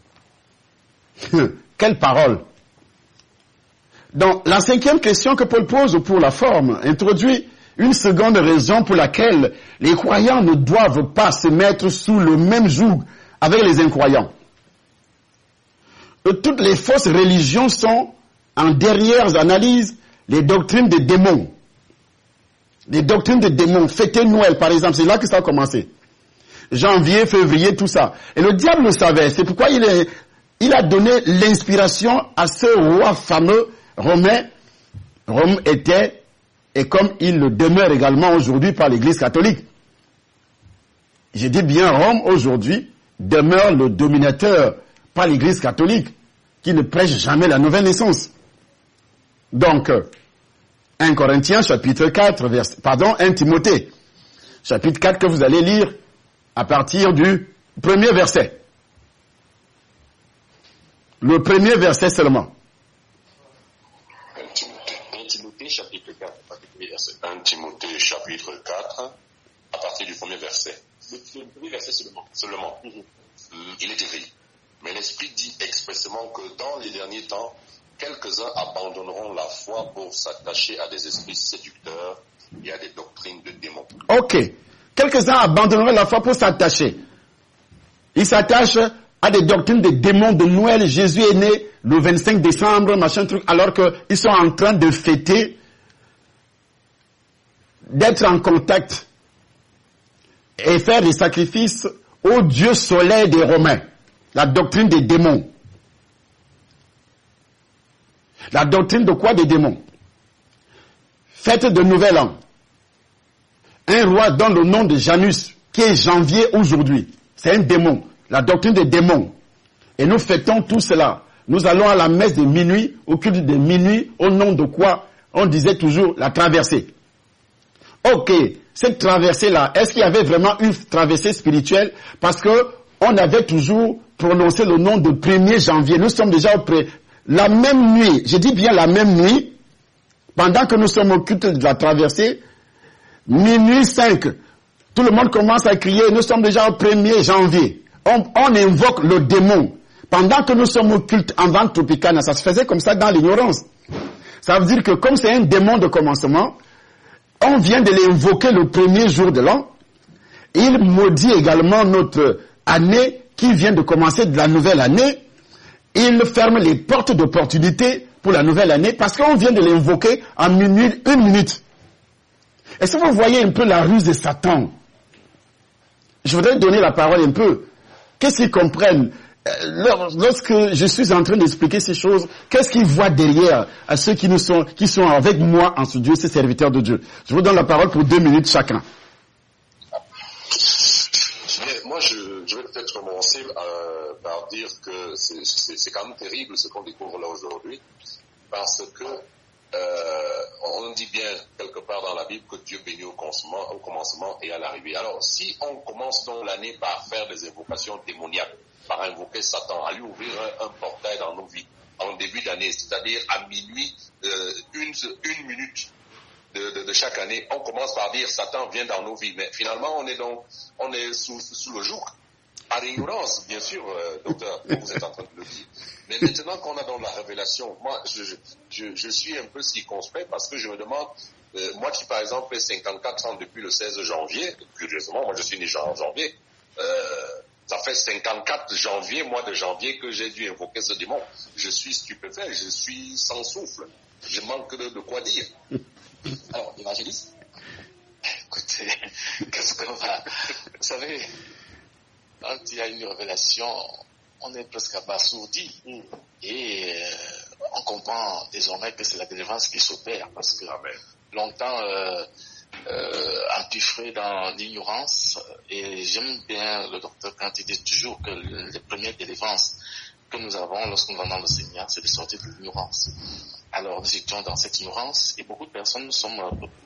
Quelle parole. Donc, la cinquième question que Paul pose pour la forme introduit une seconde raison pour laquelle les croyants ne doivent pas se mettre sous le même joug avec les incroyants. Toutes les fausses religions sont, en dernières analyses, les doctrines des démons. Les doctrines des démons. Fêter Noël, par exemple, c'est là que ça a commencé. Janvier, février, tout ça. Et le diable le savait. C'est pourquoi il a donné l'inspiration à ce roi fameux romain. Rome était, et comme il le demeure également aujourd'hui par l'Église catholique. Je dis bien Rome aujourd'hui demeure le dominateur par l'Église catholique qui ne prêche jamais la nouvelle naissance. Donc, 1 Corinthiens chapitre 4, 1 Timothée chapitre 4 que vous allez lire à partir du premier verset. Le premier verset seulement. 1 Timothée chapitre 4, à partir du premier verset. 1 Timothée chapitre 4, à partir du premier verset. Le premier verset seulement. Seulement. Il est écrit. Mais l'Esprit dit expressément que dans les derniers temps, quelques-uns abandonneront la foi pour s'attacher à des esprits séducteurs et à des doctrines de démons. Ok. Quelques-uns abandonneront la foi pour s'attacher. Ils s'attachent à des doctrines de démons de Noël. Jésus est né le 25 décembre, machin truc, alors qu'ils sont en train de fêter, d'être en contact et faire des sacrifices au dieu soleil des Romains. La doctrine des démons. La doctrine de quoi des démons? Fête de Nouvel An. Un roi donne le nom de Janus, qui est janvier aujourd'hui. C'est un démon. La doctrine des démons. Et nous fêtons tout cela. Nous allons à la messe de minuit, au culte de minuit, au nom de quoi? On disait toujours la traversée. Ok, cette traversée-là, est-ce qu'il y avait vraiment une traversée spirituelle? Parce que on avait toujours prononcé le nom de 1er janvier. Nous sommes déjà la même nuit, je dis bien la même nuit, pendant que nous sommes au culte de la traversée, minuit 5, tout le monde commence à crier, nous sommes déjà au 1er janvier. On invoque le démon. Pendant que nous sommes au culte en vente tropicana, ça se faisait comme ça dans l'ignorance. Ça veut dire que comme c'est un démon de commencement, on vient de l'invoquer le premier jour de l'an. Il maudit également notre année qui vient de commencer de la nouvelle année. Il ferme les portes d'opportunité pour la nouvelle année parce qu'on vient de l'invoquer en une minute. Est-ce que vous voyez un peu la ruse de Satan? Je voudrais donner la parole un peu. Qu'est-ce qu'ils comprennent? Lorsque je suis en train d'expliquer ces choses, qu'est-ce qu'ils voient derrière à ceux qui sont avec moi en studio, ces serviteurs de Dieu? Je vous donne la parole pour 2 minutes chacun. Moi, je vais peut-être commencer par dire que c'est quand même terrible ce qu'on découvre là aujourd'hui, parce que on dit bien quelque part dans la Bible que Dieu bénit au commencement et à l'arrivée. Alors, si on commence donc l'année par faire des invocations démoniaques, par invoquer Satan, à lui ouvrir un portail dans nos vies en début d'année, c'est-à-dire à minuit, une minute de chaque année, on commence par dire Satan vient dans nos vies, mais finalement on est sous le joug, par ignorance, bien sûr, docteur, vous êtes en train de le dire. Mais maintenant qu'on a dans la révélation, moi je suis un peu circonspect parce que je me demande, moi qui par exemple ai 54 ans depuis le 16 janvier, curieusement, moi je suis né en janvier, ça fait 54 janvier, mois de janvier, que j'ai dû invoquer ce démon. Je suis stupéfait, je suis sans souffle. Je manque de quoi dire. Alors, évangéliste, écoutez, qu'est-ce qu'on va... Vous savez, quand il y a une révélation, on est presque abasourdi. Et on comprend désormais que c'est la délivrance qui s'opère. Parce que longtemps... empiffré dans l'ignorance, et j'aime bien le docteur quand il dit toujours que les premières délivrances que nous avons lorsque nous allons dans le Seigneur, c'est de sortir de l'ignorance. Alors nous étions dans cette ignorance et beaucoup de personnes nous sommes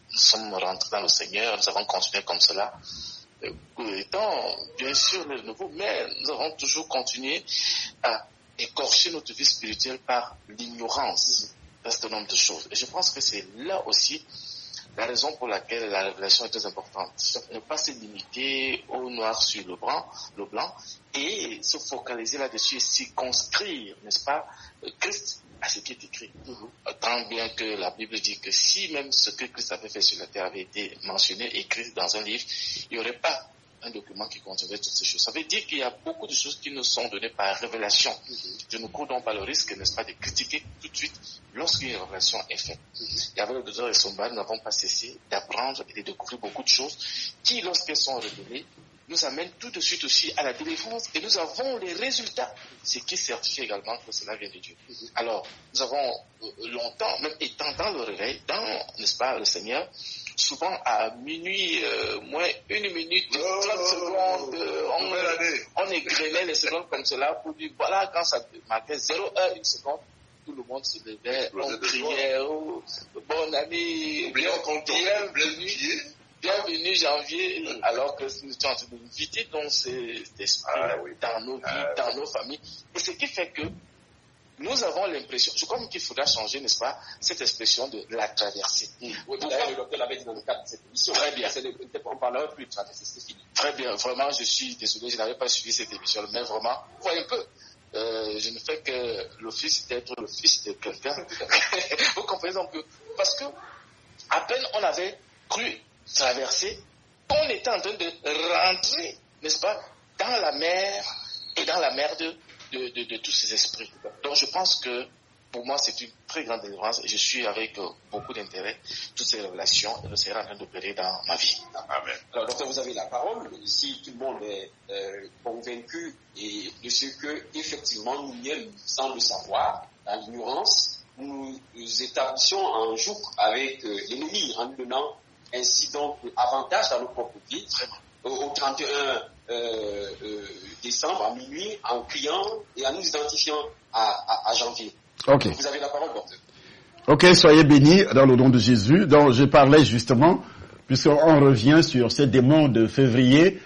nous sommes rentrés dans le Seigneur, nous avons continué comme cela. Étant bien sûr le nouveau, mais nous avons toujours continué à écorcher notre vie spirituelle par l'ignorance d'un certain nombre de choses. Et je pense que c'est là aussi la raison pour laquelle la révélation est très importante. Ne pas se limiter au noir sur le blanc et se focaliser là-dessus et circonscrire, n'est-ce pas, Christ à ce qui est écrit. Tant bien que la Bible dit que si même ce que Christ avait fait sur la terre avait été mentionné, écrit dans un livre, il n'y aurait pas un document qui contiendrait toutes ces choses. Ça veut dire qu'il y a beaucoup de choses qui nous sont données par révélation. Je ne cours donc pas le risque, n'est-ce pas, de critiquer tout de suite lorsqu'une révélation est faite. Et avec le docteur Essomba, nous n'avons pas cessé d'apprendre et de découvrir beaucoup de choses qui, lorsqu'elles sont révélées, nous amènent tout de suite aussi à la délivrance et nous avons les résultats, ce qui certifie également que cela vient de Dieu. Alors, nous avons longtemps, même étant dans le réveil, dans, n'est-ce pas, le Seigneur, souvent à minuit, moins 1 minute, 30 secondes, on égrenait les secondes comme cela pour dire, voilà, quand ça marquait 0 heure, 1 seconde, tout le monde se levait, on criait, oh, bonne année, bienvenue janvier, alors que nous étions en train de visiter donc cet esprit dans nos vies, dans nos familles. Et ce qui fait que nous avons l'impression, je crois qu'il faudra changer, n'est-ce pas, cette expression de la traversée. Oui, d'ailleurs, le docteur l'avait dit dans le cadre de cette émission. Très bien. On ne parlera plus de traversée, c'est fini. Très bien, vraiment, je suis désolé, je n'avais pas suivi cette émission, mais vraiment, voyez un peu. Je ne fais que l'office d'être le fils de quelqu'un. Vous comprenez donc que, parce que à peine on avait cru traverser, on était en train de rentrer, n'est-ce pas, dans la mer et dans la mer de tous ces esprits. Donc je pense que pour moi c'est une très grande délivrance et je suis avec beaucoup d'intérêt toutes ces révélations et le Seigneur est en train d'opérer dans ma vie. Amen. Alors docteur, vous avez la parole. Si tout le monde est convaincu et de ce que effectivement nous, sans le savoir, dans l'ignorance, nous établissons un joug avec l'ennemi en nous donnant ainsi donc avantage dans nos propres vies. Au 31 décembre à minuit, en criant et en nous identifiant à janvier. Ok. Vous avez la parole, docteur. Ok, soyez bénis dans le nom de Jésus. Donc, je parlais justement, puisqu'on revient sur ces démons de février,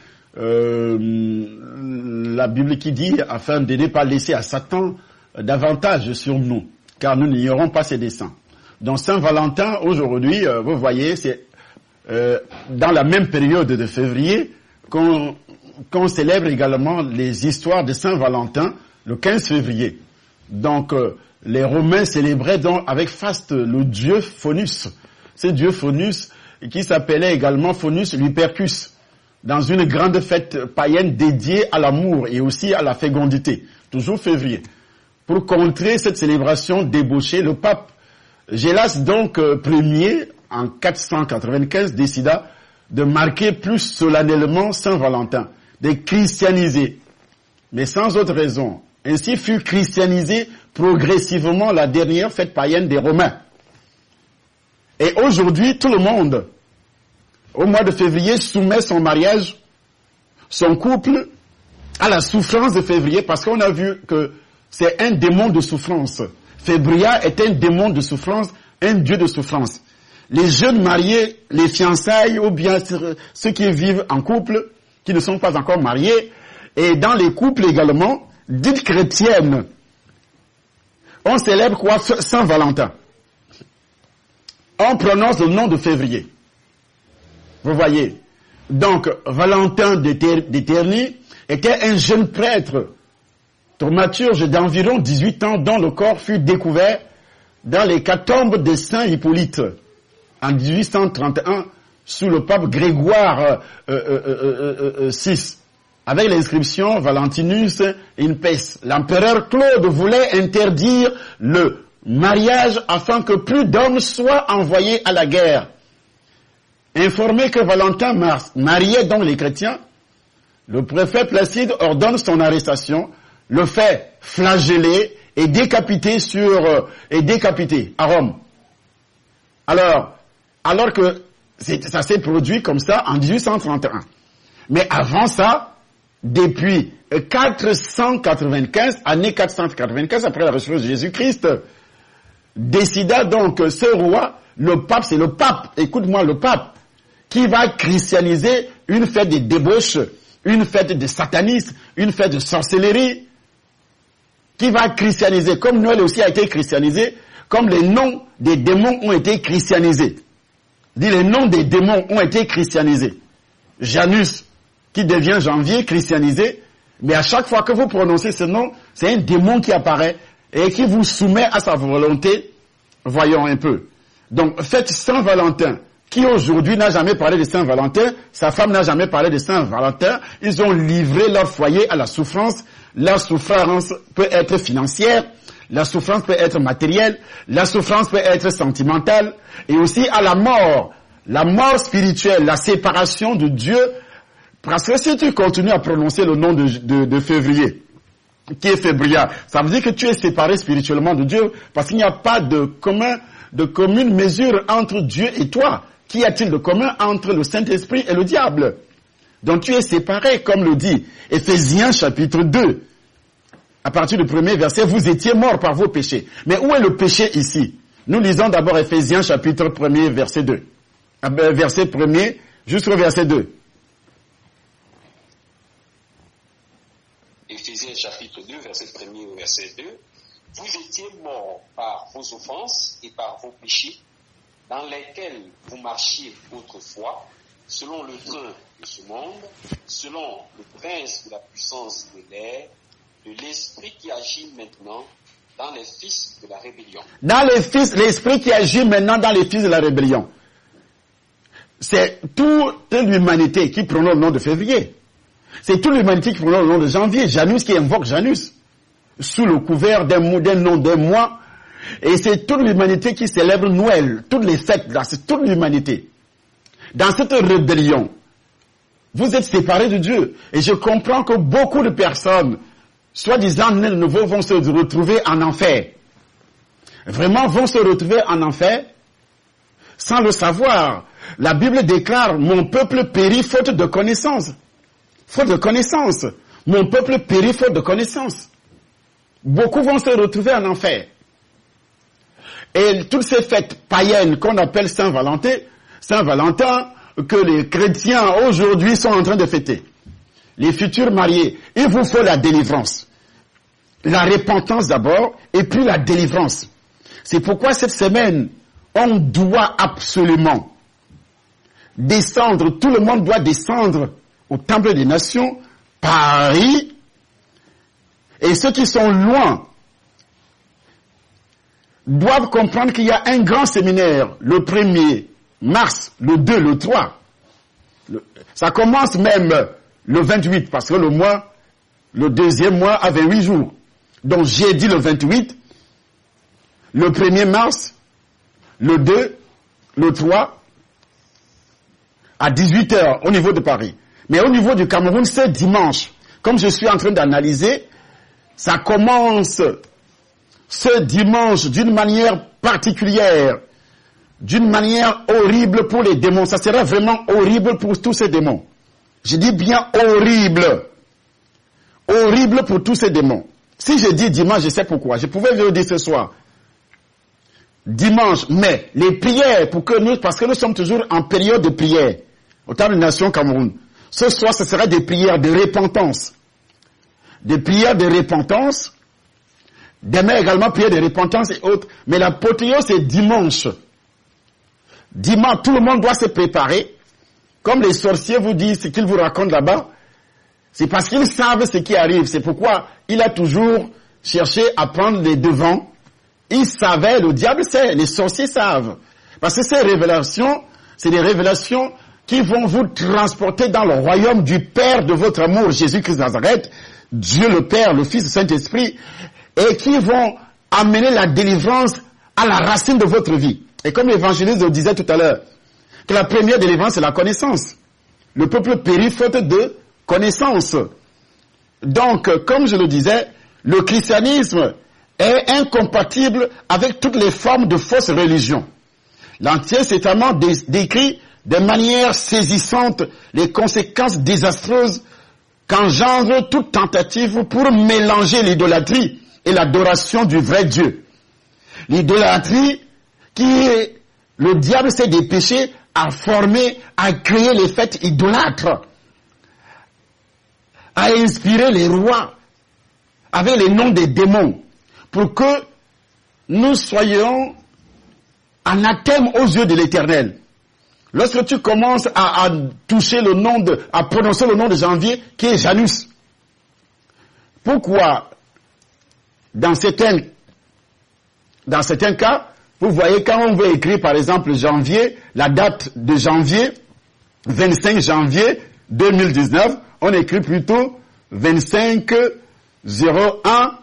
la Bible qui dit, afin de ne pas laisser à Satan davantage sur nous, car nous n'ignorons pas ses desseins. Donc, Saint-Valentin, aujourd'hui, vous voyez, c'est dans la même période de février qu'on célèbre également les histoires de Saint-Valentin, le 15 février. Donc, les Romains célébraient donc avec faste le dieu Faunus. Ce dieu Faunus qui s'appelait également Faunus Lupercus, dans une grande fête païenne dédiée à l'amour et aussi à la fécondité, toujours février. Pour contrer cette célébration débauchée, le pape Gélas donc Ier, en 495, décida de marquer plus solennellement Saint-Valentin, de christianiser, mais sans autre raison. Ainsi fut christianisée progressivement la dernière fête païenne des Romains. Et aujourd'hui, tout le monde, au mois de février, soumet son mariage, son couple, à la souffrance de février, parce qu'on a vu que c'est un démon de souffrance. Fébria est un démon de souffrance, un dieu de souffrance. Les jeunes mariés, les fiançailles, ou bien ceux qui vivent en couple, qui ne sont pas encore mariés, et dans les couples également, dites chrétiennes, on célèbre quoi? Saint-Valentin. On prononce le nom de février. Vous voyez. Donc, Valentin d'Éternie était un jeune prêtre, thaumaturge d'environ 18 ans, dont le corps fut découvert dans les catombes de Saint Hippolyte, en 1831, sous le pape Grégoire VI, avec l'inscription Valentinus in Pes. L'empereur Claude voulait interdire le mariage afin que plus d'hommes soient envoyés à la guerre. Informé que Valentin mariait donc les chrétiens, le préfet Placide ordonne son arrestation, le fait flageller et décapiter à Rome. Alors que ça s'est produit comme ça en 1831. Mais avant ça, depuis 495, après la résurrection de Jésus-Christ, décida donc ce roi le pape, c'est le pape, écoute-moi, le pape, qui va christianiser une fête de débauche, une fête de satanisme, une fête de sorcellerie, qui va christianiser, comme Noël aussi a été christianisé, comme les noms des démons ont été christianisés. Dit les noms des démons ont été christianisés. Janus, qui devient janvier, christianisé, mais à chaque fois que vous prononcez ce nom, c'est un démon qui apparaît et qui vous soumet à sa volonté. Voyons un peu. Donc, faites Saint-Valentin. Qui aujourd'hui n'a jamais parlé de Saint-Valentin, sa femme n'a jamais parlé de Saint-Valentin, ils ont livré leur foyer à la souffrance. La souffrance peut être financière, la souffrance peut être matérielle, la souffrance peut être sentimentale, et aussi à la mort spirituelle, la séparation de Dieu, parce que si tu continues à prononcer le nom de février, qui est février, ça veut dire que tu es séparé spirituellement de Dieu, parce qu'il n'y a pas de commune mesure entre Dieu et toi. Qu'y a-t-il de commun entre le Saint-Esprit et le diable? Donc tu es séparé, comme le dit Éphésiens chapitre 2. À partir du premier verset, vous étiez morts par vos péchés. Mais où est le péché ici? Nous lisons d'abord Éphésiens chapitre 1er, verset 2. Verset 1er jusqu'au verset 2. Éphésiens chapitre 2, verset 1er au verset 2. Vous étiez morts par vos offenses et par vos péchés, dans lesquels vous marchiez autrefois, selon le train de ce monde, selon le prince de la puissance de l'air, de l'esprit qui agit maintenant dans les fils de la rébellion. Dans l'esprit qui agit maintenant dans les fils de la rébellion. C'est toute l'humanité qui prononce le nom de février. C'est toute l'humanité qui prononce le nom de janvier. Janus qui invoque Janus, sous le couvert d'un nom d'un mois. Et c'est toute l'humanité qui célèbre Noël, toutes les fêtes, là, c'est toute l'humanité. Dans cette rébellion, vous êtes séparés de Dieu. Et je comprends que beaucoup de personnes, soi-disant nés de nouveau, vont se retrouver en enfer. Vraiment, vont se retrouver en enfer sans le savoir. La Bible déclare, mon peuple périt faute de connaissance. Faute de connaissance. Mon peuple périt faute de connaissance. Beaucoup vont se retrouver en enfer. Et toutes ces fêtes païennes qu'on appelle Saint-Valentin, que les chrétiens aujourd'hui sont en train de fêter. Les futurs mariés, il vous faut la délivrance. La repentance d'abord, et puis la délivrance. C'est pourquoi cette semaine, on doit absolument descendre, tout le monde doit descendre au Temple des Nations, Paris, et ceux qui sont loin, doivent comprendre qu'il y a un grand séminaire le 1er mars, le 2, le 3. Ça commence même le 28 parce que le deuxième mois avait 8 jours. Donc j'ai dit le 28, le 1er mars, le 2, le 3, à 18h au niveau de Paris. Mais au niveau du Cameroun, c'est dimanche. Comme je suis en train d'analyser, ça commence ce dimanche d'une manière particulière, d'une manière horrible pour les démons. Ça sera vraiment horrible pour tous ces démons. Je dis bien horrible. Horrible pour tous ces démons. Si je dis dimanche, je sais pourquoi. Je pouvais le dire ce soir. Dimanche, mais les prières, parce que nous sommes toujours en période de prière, au Temple des Nations Cameroun. Ce soir, ce sera des prières de repentance. Des prières de repentance. Demain également, prières de repentance et autres. Mais l'apothéose, c'est dimanche. Dimanche, tout le monde doit se préparer. Comme les sorciers vous disent ce qu'ils vous racontent là-bas, c'est parce qu'ils savent ce qui arrive. C'est pourquoi il a toujours cherché à prendre les devants. Il savait, le diable sait, les sorciers savent. Parce que ces révélations, c'est des révélations qui vont vous transporter dans le royaume du Père de votre amour, Jésus-Christ de Nazareth, Dieu le Père, le Fils, le Saint-Esprit, et qui vont amener la délivrance à la racine de votre vie. Et comme l'évangéliste le disait tout à l'heure, que la première délivrance, c'est la connaissance. Le peuple périt faute de connaissance. Donc, comme je le disais, le christianisme est incompatible avec toutes les formes de fausses religions. L'Ancien Testament décrit de manière saisissante les conséquences désastreuses qu'engendre toute tentative pour mélanger l'idolâtrie et l'adoration du vrai Dieu. L'idolâtrie qui est le diable s'est dépêché à former, à créer les fêtes idolâtres, à inspirer les rois avec les noms des démons, pour que nous soyons anathème aux yeux de l'Éternel. Lorsque tu commences à toucher le nom à prononcer le nom de janvier, qui est Janus. Pourquoi, dans certains cas, vous voyez, quand on veut écrire, par exemple, janvier, la date de janvier, 25 janvier 2019, on écrit plutôt 25/01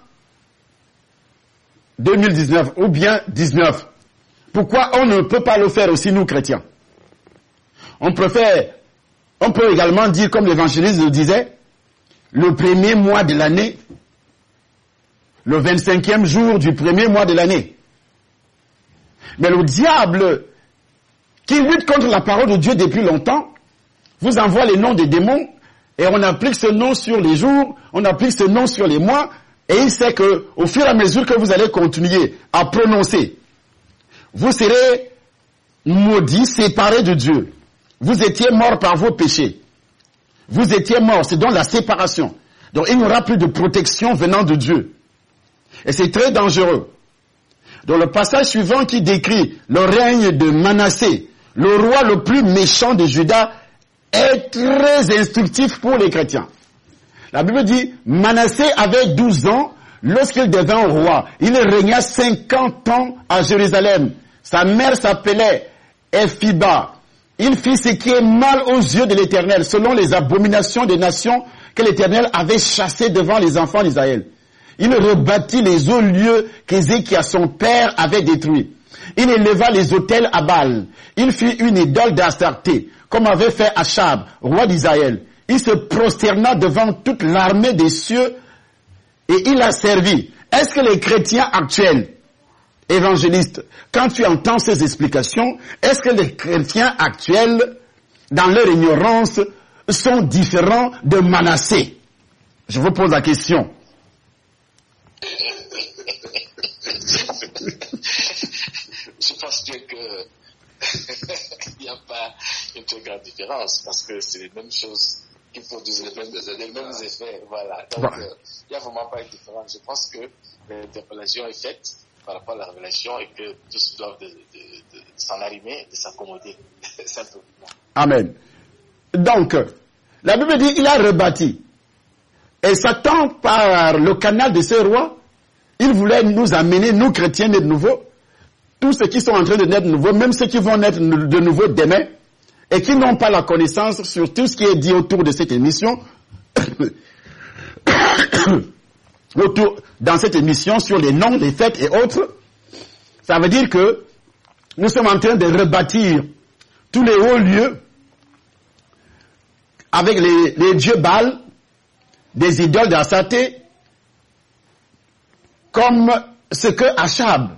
2019, ou bien 19. Pourquoi on ne peut pas le faire aussi, nous, chrétiens? On peut également dire, comme l'évangéliste le disait, le premier mois de l'année, le 25e jour du premier mois de l'année. Mais le diable, qui lutte contre la parole de Dieu depuis longtemps, vous envoie les noms des démons, et on applique ce nom sur les jours, on applique ce nom sur les mois, et il sait que, au fur et à mesure que vous allez continuer à prononcer, vous serez maudits, séparés de Dieu. Vous étiez morts par vos péchés. Vous étiez morts, c'est donc la séparation. Donc il n'y aura plus de protection venant de Dieu. Et c'est très dangereux. Dans le passage suivant qui décrit le règne de Manassé, le roi le plus méchant de Juda, est très instructif pour les chrétiens. La Bible dit, Manassé avait 12 ans lorsqu'il devint roi. Il régna 50 ans à Jérusalem. Sa mère s'appelait Ephiba. Il fit ce qui est mal aux yeux de l'Éternel, selon les abominations des nations que l'Éternel avait chassées devant les enfants d'Israël. Il rebâtit les hauts lieux qu'Ézéchias, son père, avait détruits. Il éleva les autels à Baal. Il fit une idole d'Astarté, comme avait fait Achab, roi d'Israël. Il se prosterna devant toute l'armée des cieux et il a servi. Est-ce que les chrétiens actuels, évangélistes, quand tu entends ces explications, est-ce que les chrétiens actuels, dans leur ignorance, sont différents de Manassé? Je vous pose la question. Je pense bien que il n'y a pas une très grande différence parce que c'est les mêmes choses qui produisent les mêmes effets. Voilà. Donc, il n'y a vraiment pas une différence. Je pense que l'interpellation est faite par rapport à la révélation et que tous doivent de s'en arrimer, de s'accommoder. Simplement. Amen. Donc, la Bible dit, il a rebâti. Et Satan, par le canal de ses rois, il voulait nous amener, nous chrétiens, de nouveau, tous ceux qui sont en train de naître de nouveau, même ceux qui vont naître de nouveau demain, et qui n'ont pas la connaissance sur tout ce qui est dit autour de cette émission, dans cette émission sur les noms, les fêtes et autres, ça veut dire que nous sommes en train de rebâtir tous les hauts lieux avec les dieux Baal, des idoles d'Astarté, comme ce que Achab.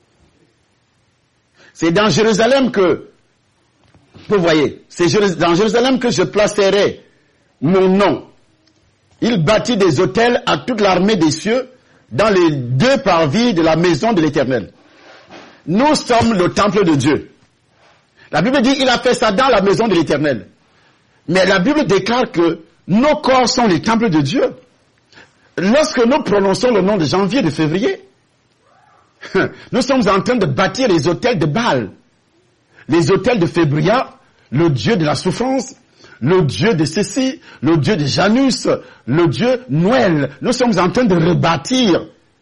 C'est dans Jérusalem que, vous voyez, c'est dans Jérusalem que je placerai mon nom. Il bâtit des autels à toute l'armée des cieux dans les 2 parvis de la maison de l'Éternel. Nous sommes le temple de Dieu. La Bible dit il a fait ça dans la maison de l'Éternel. Mais la Bible déclare que nos corps sont les temples de Dieu. Lorsque nous prononçons le nom de janvier, de février, nous sommes en train de bâtir les autels de Baal, les autels de Phébria, le dieu de la souffrance, le dieu de ceci, le dieu de Janus, le dieu Noël. Nous sommes en train de rebâtir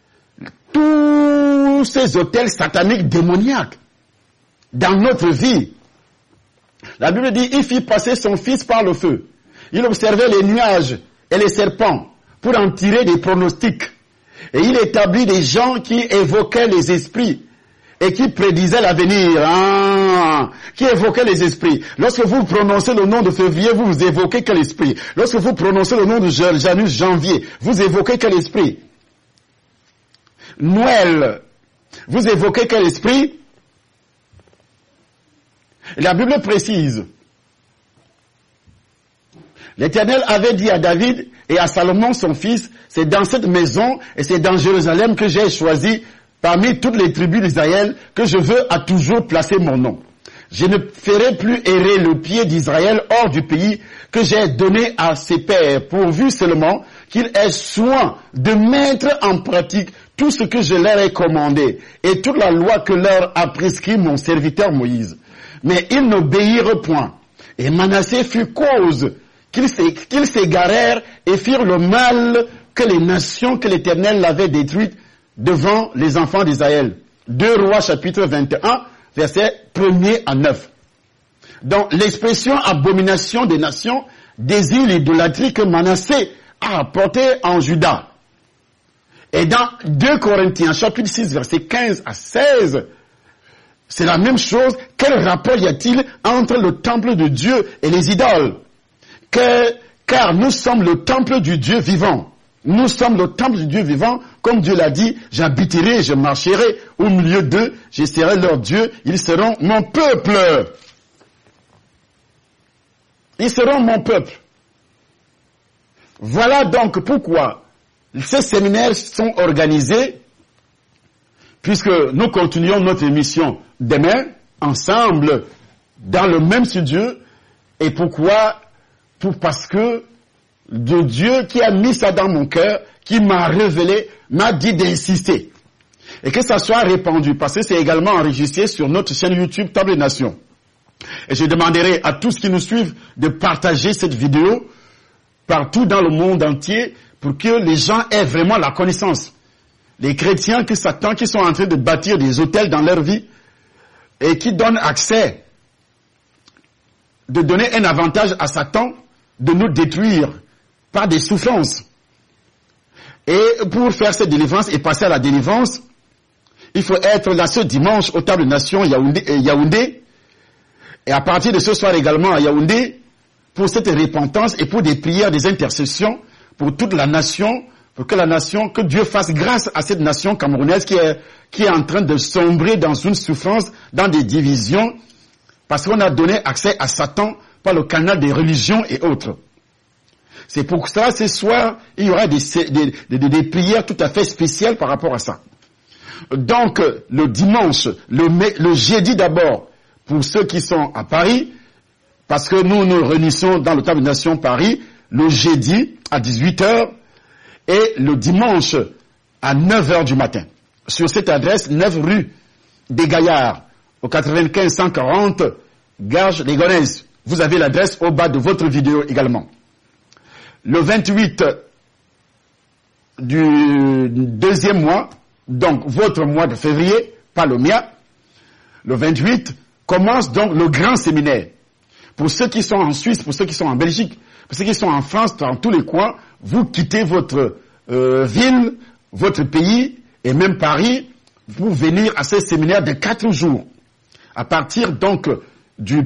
tous ces autels sataniques démoniaques dans notre vie. La Bible dit, il fit passer son fils par le feu. Il observait les nuages et les serpents pour en tirer des pronostics. Et il établit des gens qui évoquaient les esprits et qui prédisaient l'avenir. Qui évoquaient les esprits. Lorsque vous prononcez le nom de février, vous évoquez quel esprit? Lorsque vous prononcez le nom de Janus, janvier, vous évoquez quel esprit? Noël, vous évoquez quel esprit? La Bible précise. L'Éternel avait dit à David et à Salomon son fils, c'est dans cette maison et c'est dans Jérusalem que j'ai choisi parmi toutes les tribus d'Israël que je veux à toujours placer mon nom. Je ne ferai plus errer le pied d'Israël hors du pays que j'ai donné à ses pères, pourvu seulement qu'ils aient soin de mettre en pratique tout ce que je leur ai commandé et toute la loi que leur a prescrit mon serviteur Moïse. Mais ils n'obéirent point. Et Manassé fut cause qu'ils s'égarèrent et firent le mal que les nations que l'Éternel avait détruites devant les enfants d'Israël. 2 Rois chapitre 21, versets 1er à 9. Donc l'expression abomination des nations désigne l'idolâtrie que Manassé a apportée en Juda. Et dans 2 Corinthiens chapitre 6, versets 15 à 16, c'est la même chose. Quel rapport y a-t-il entre le temple de Dieu et les idoles? Car nous sommes le temple du Dieu vivant. Nous sommes le temple du Dieu vivant, comme Dieu l'a dit, j'habiterai, je marcherai au milieu d'eux, je serai leur Dieu, ils seront mon peuple. Ils seront mon peuple. Voilà donc pourquoi ces séminaires sont organisés, puisque nous continuons notre émission demain, ensemble, dans le même studio. Et pourquoi? Parce que de Dieu qui a mis ça dans mon cœur, qui m'a révélé, m'a dit d'insister. Et que ça soit répandu, parce que c'est également enregistré sur notre chaîne YouTube Table des Nations. Et je demanderai à tous qui nous suivent de partager cette vidéo partout dans le monde entier pour que les gens aient vraiment la connaissance. Les chrétiens qui s'attendent, qui sont en train de bâtir des hôtels dans leur vie et qui donnent accès, de donner un avantage à Satan de nous détruire par des souffrances. Et pour faire cette délivrance et passer à la délivrance, il faut être là ce dimanche au Table des Nations Yaoundé. Et à partir de ce soir également à Yaoundé, pour cette repentance et pour des prières, des intercessions pour toute la nation, pour que Dieu fasse grâce à cette nation camerounaise qui est en train de sombrer dans une souffrance, dans des divisions, parce qu'on a donné accès à Satan par le canal des religions et autres. C'est pour ça, ce soir, il y aura des prières tout à fait spéciales par rapport à ça. Donc, le dimanche, le jeudi d'abord, pour ceux qui sont à Paris, parce que nous nous réunissons dans le Table des Nations Paris, le jeudi à 18h et le dimanche à 9h du matin. Sur cette adresse, 9 rue des Gaillards, au 95 140, Garges-les-Gonaises. Vous avez l'adresse au bas de votre vidéo également. Le 28 du deuxième mois, donc votre mois de février, pas le mien, le 28, commence donc le grand séminaire. Pour ceux qui sont en Suisse, pour ceux qui sont en Belgique, pour ceux qui sont en France, dans tous les coins, vous quittez votre ville, votre pays, et même Paris, pour venir à ce séminaire de 4 jours. À partir donc du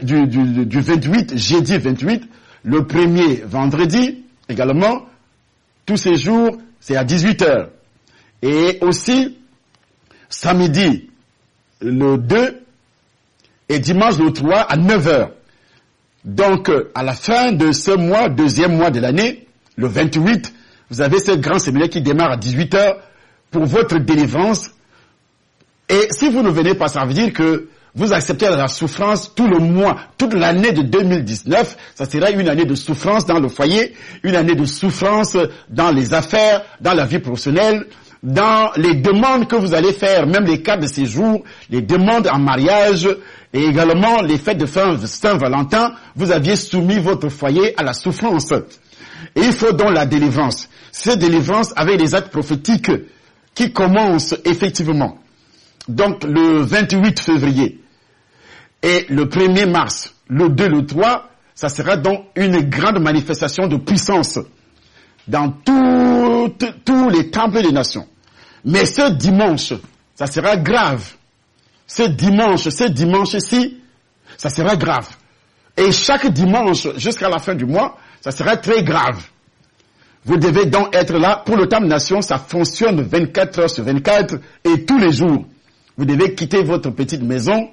28, jeudi 28, le 1er vendredi, également, tous ces jours, c'est à 18h. Et aussi, samedi, le 2, et dimanche le 3 à 9h. Donc, à la fin de ce mois, deuxième mois de l'année, le 28, vous avez ce grand séminaire qui démarre à 18h pour votre délivrance. Et si vous ne venez pas, ça veut dire que vous acceptez la souffrance tout le mois, toute l'année de 2019. Ça sera une année de souffrance dans le foyer, une année de souffrance dans les affaires, dans la vie professionnelle, dans les demandes que vous allez faire, même les cartes de séjour, les demandes en mariage et également les fêtes de Saint-Valentin. Vous aviez soumis votre foyer à la souffrance. Et il faut donc la délivrance. Cette délivrance avec les actes prophétiques qui commencent effectivement. Donc le 28 février et le 1er mars, le 2, le 3, ça sera donc une grande manifestation de puissance dans tous les temples des nations. Mais ce dimanche, ça sera grave. Ce dimanche-ci, ça sera grave. Et chaque dimanche, jusqu'à la fin du mois, ça sera très grave. Vous devez donc être là. Pour le Table des Nations, ça fonctionne 24 heures sur 24 et tous les jours. Vous devez quitter votre petite maison,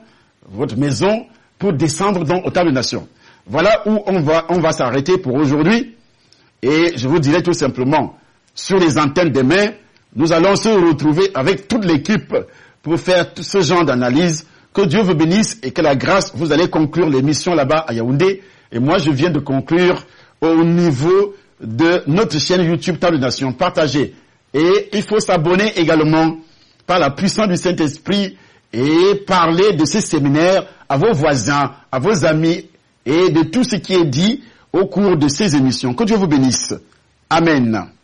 pour descendre donc au Table des Nations. Voilà où on va s'arrêter pour aujourd'hui. Et je vous dirai tout simplement, sur les antennes demain, nous allons se retrouver avec toute l'équipe pour faire ce genre d'analyse Que Dieu vous bénisse et que la grâce, vous allez conclure l'émission là-bas à Yaoundé. Et moi, je viens de conclure au niveau de notre chaîne YouTube Temps de Nation. Partagez. Et il faut s'abonner également par la puissance du Saint-Esprit et parler de ces séminaires à vos voisins, à vos amis et de tout ce qui est dit au cours de ces émissions. Que Dieu vous bénisse. Amen.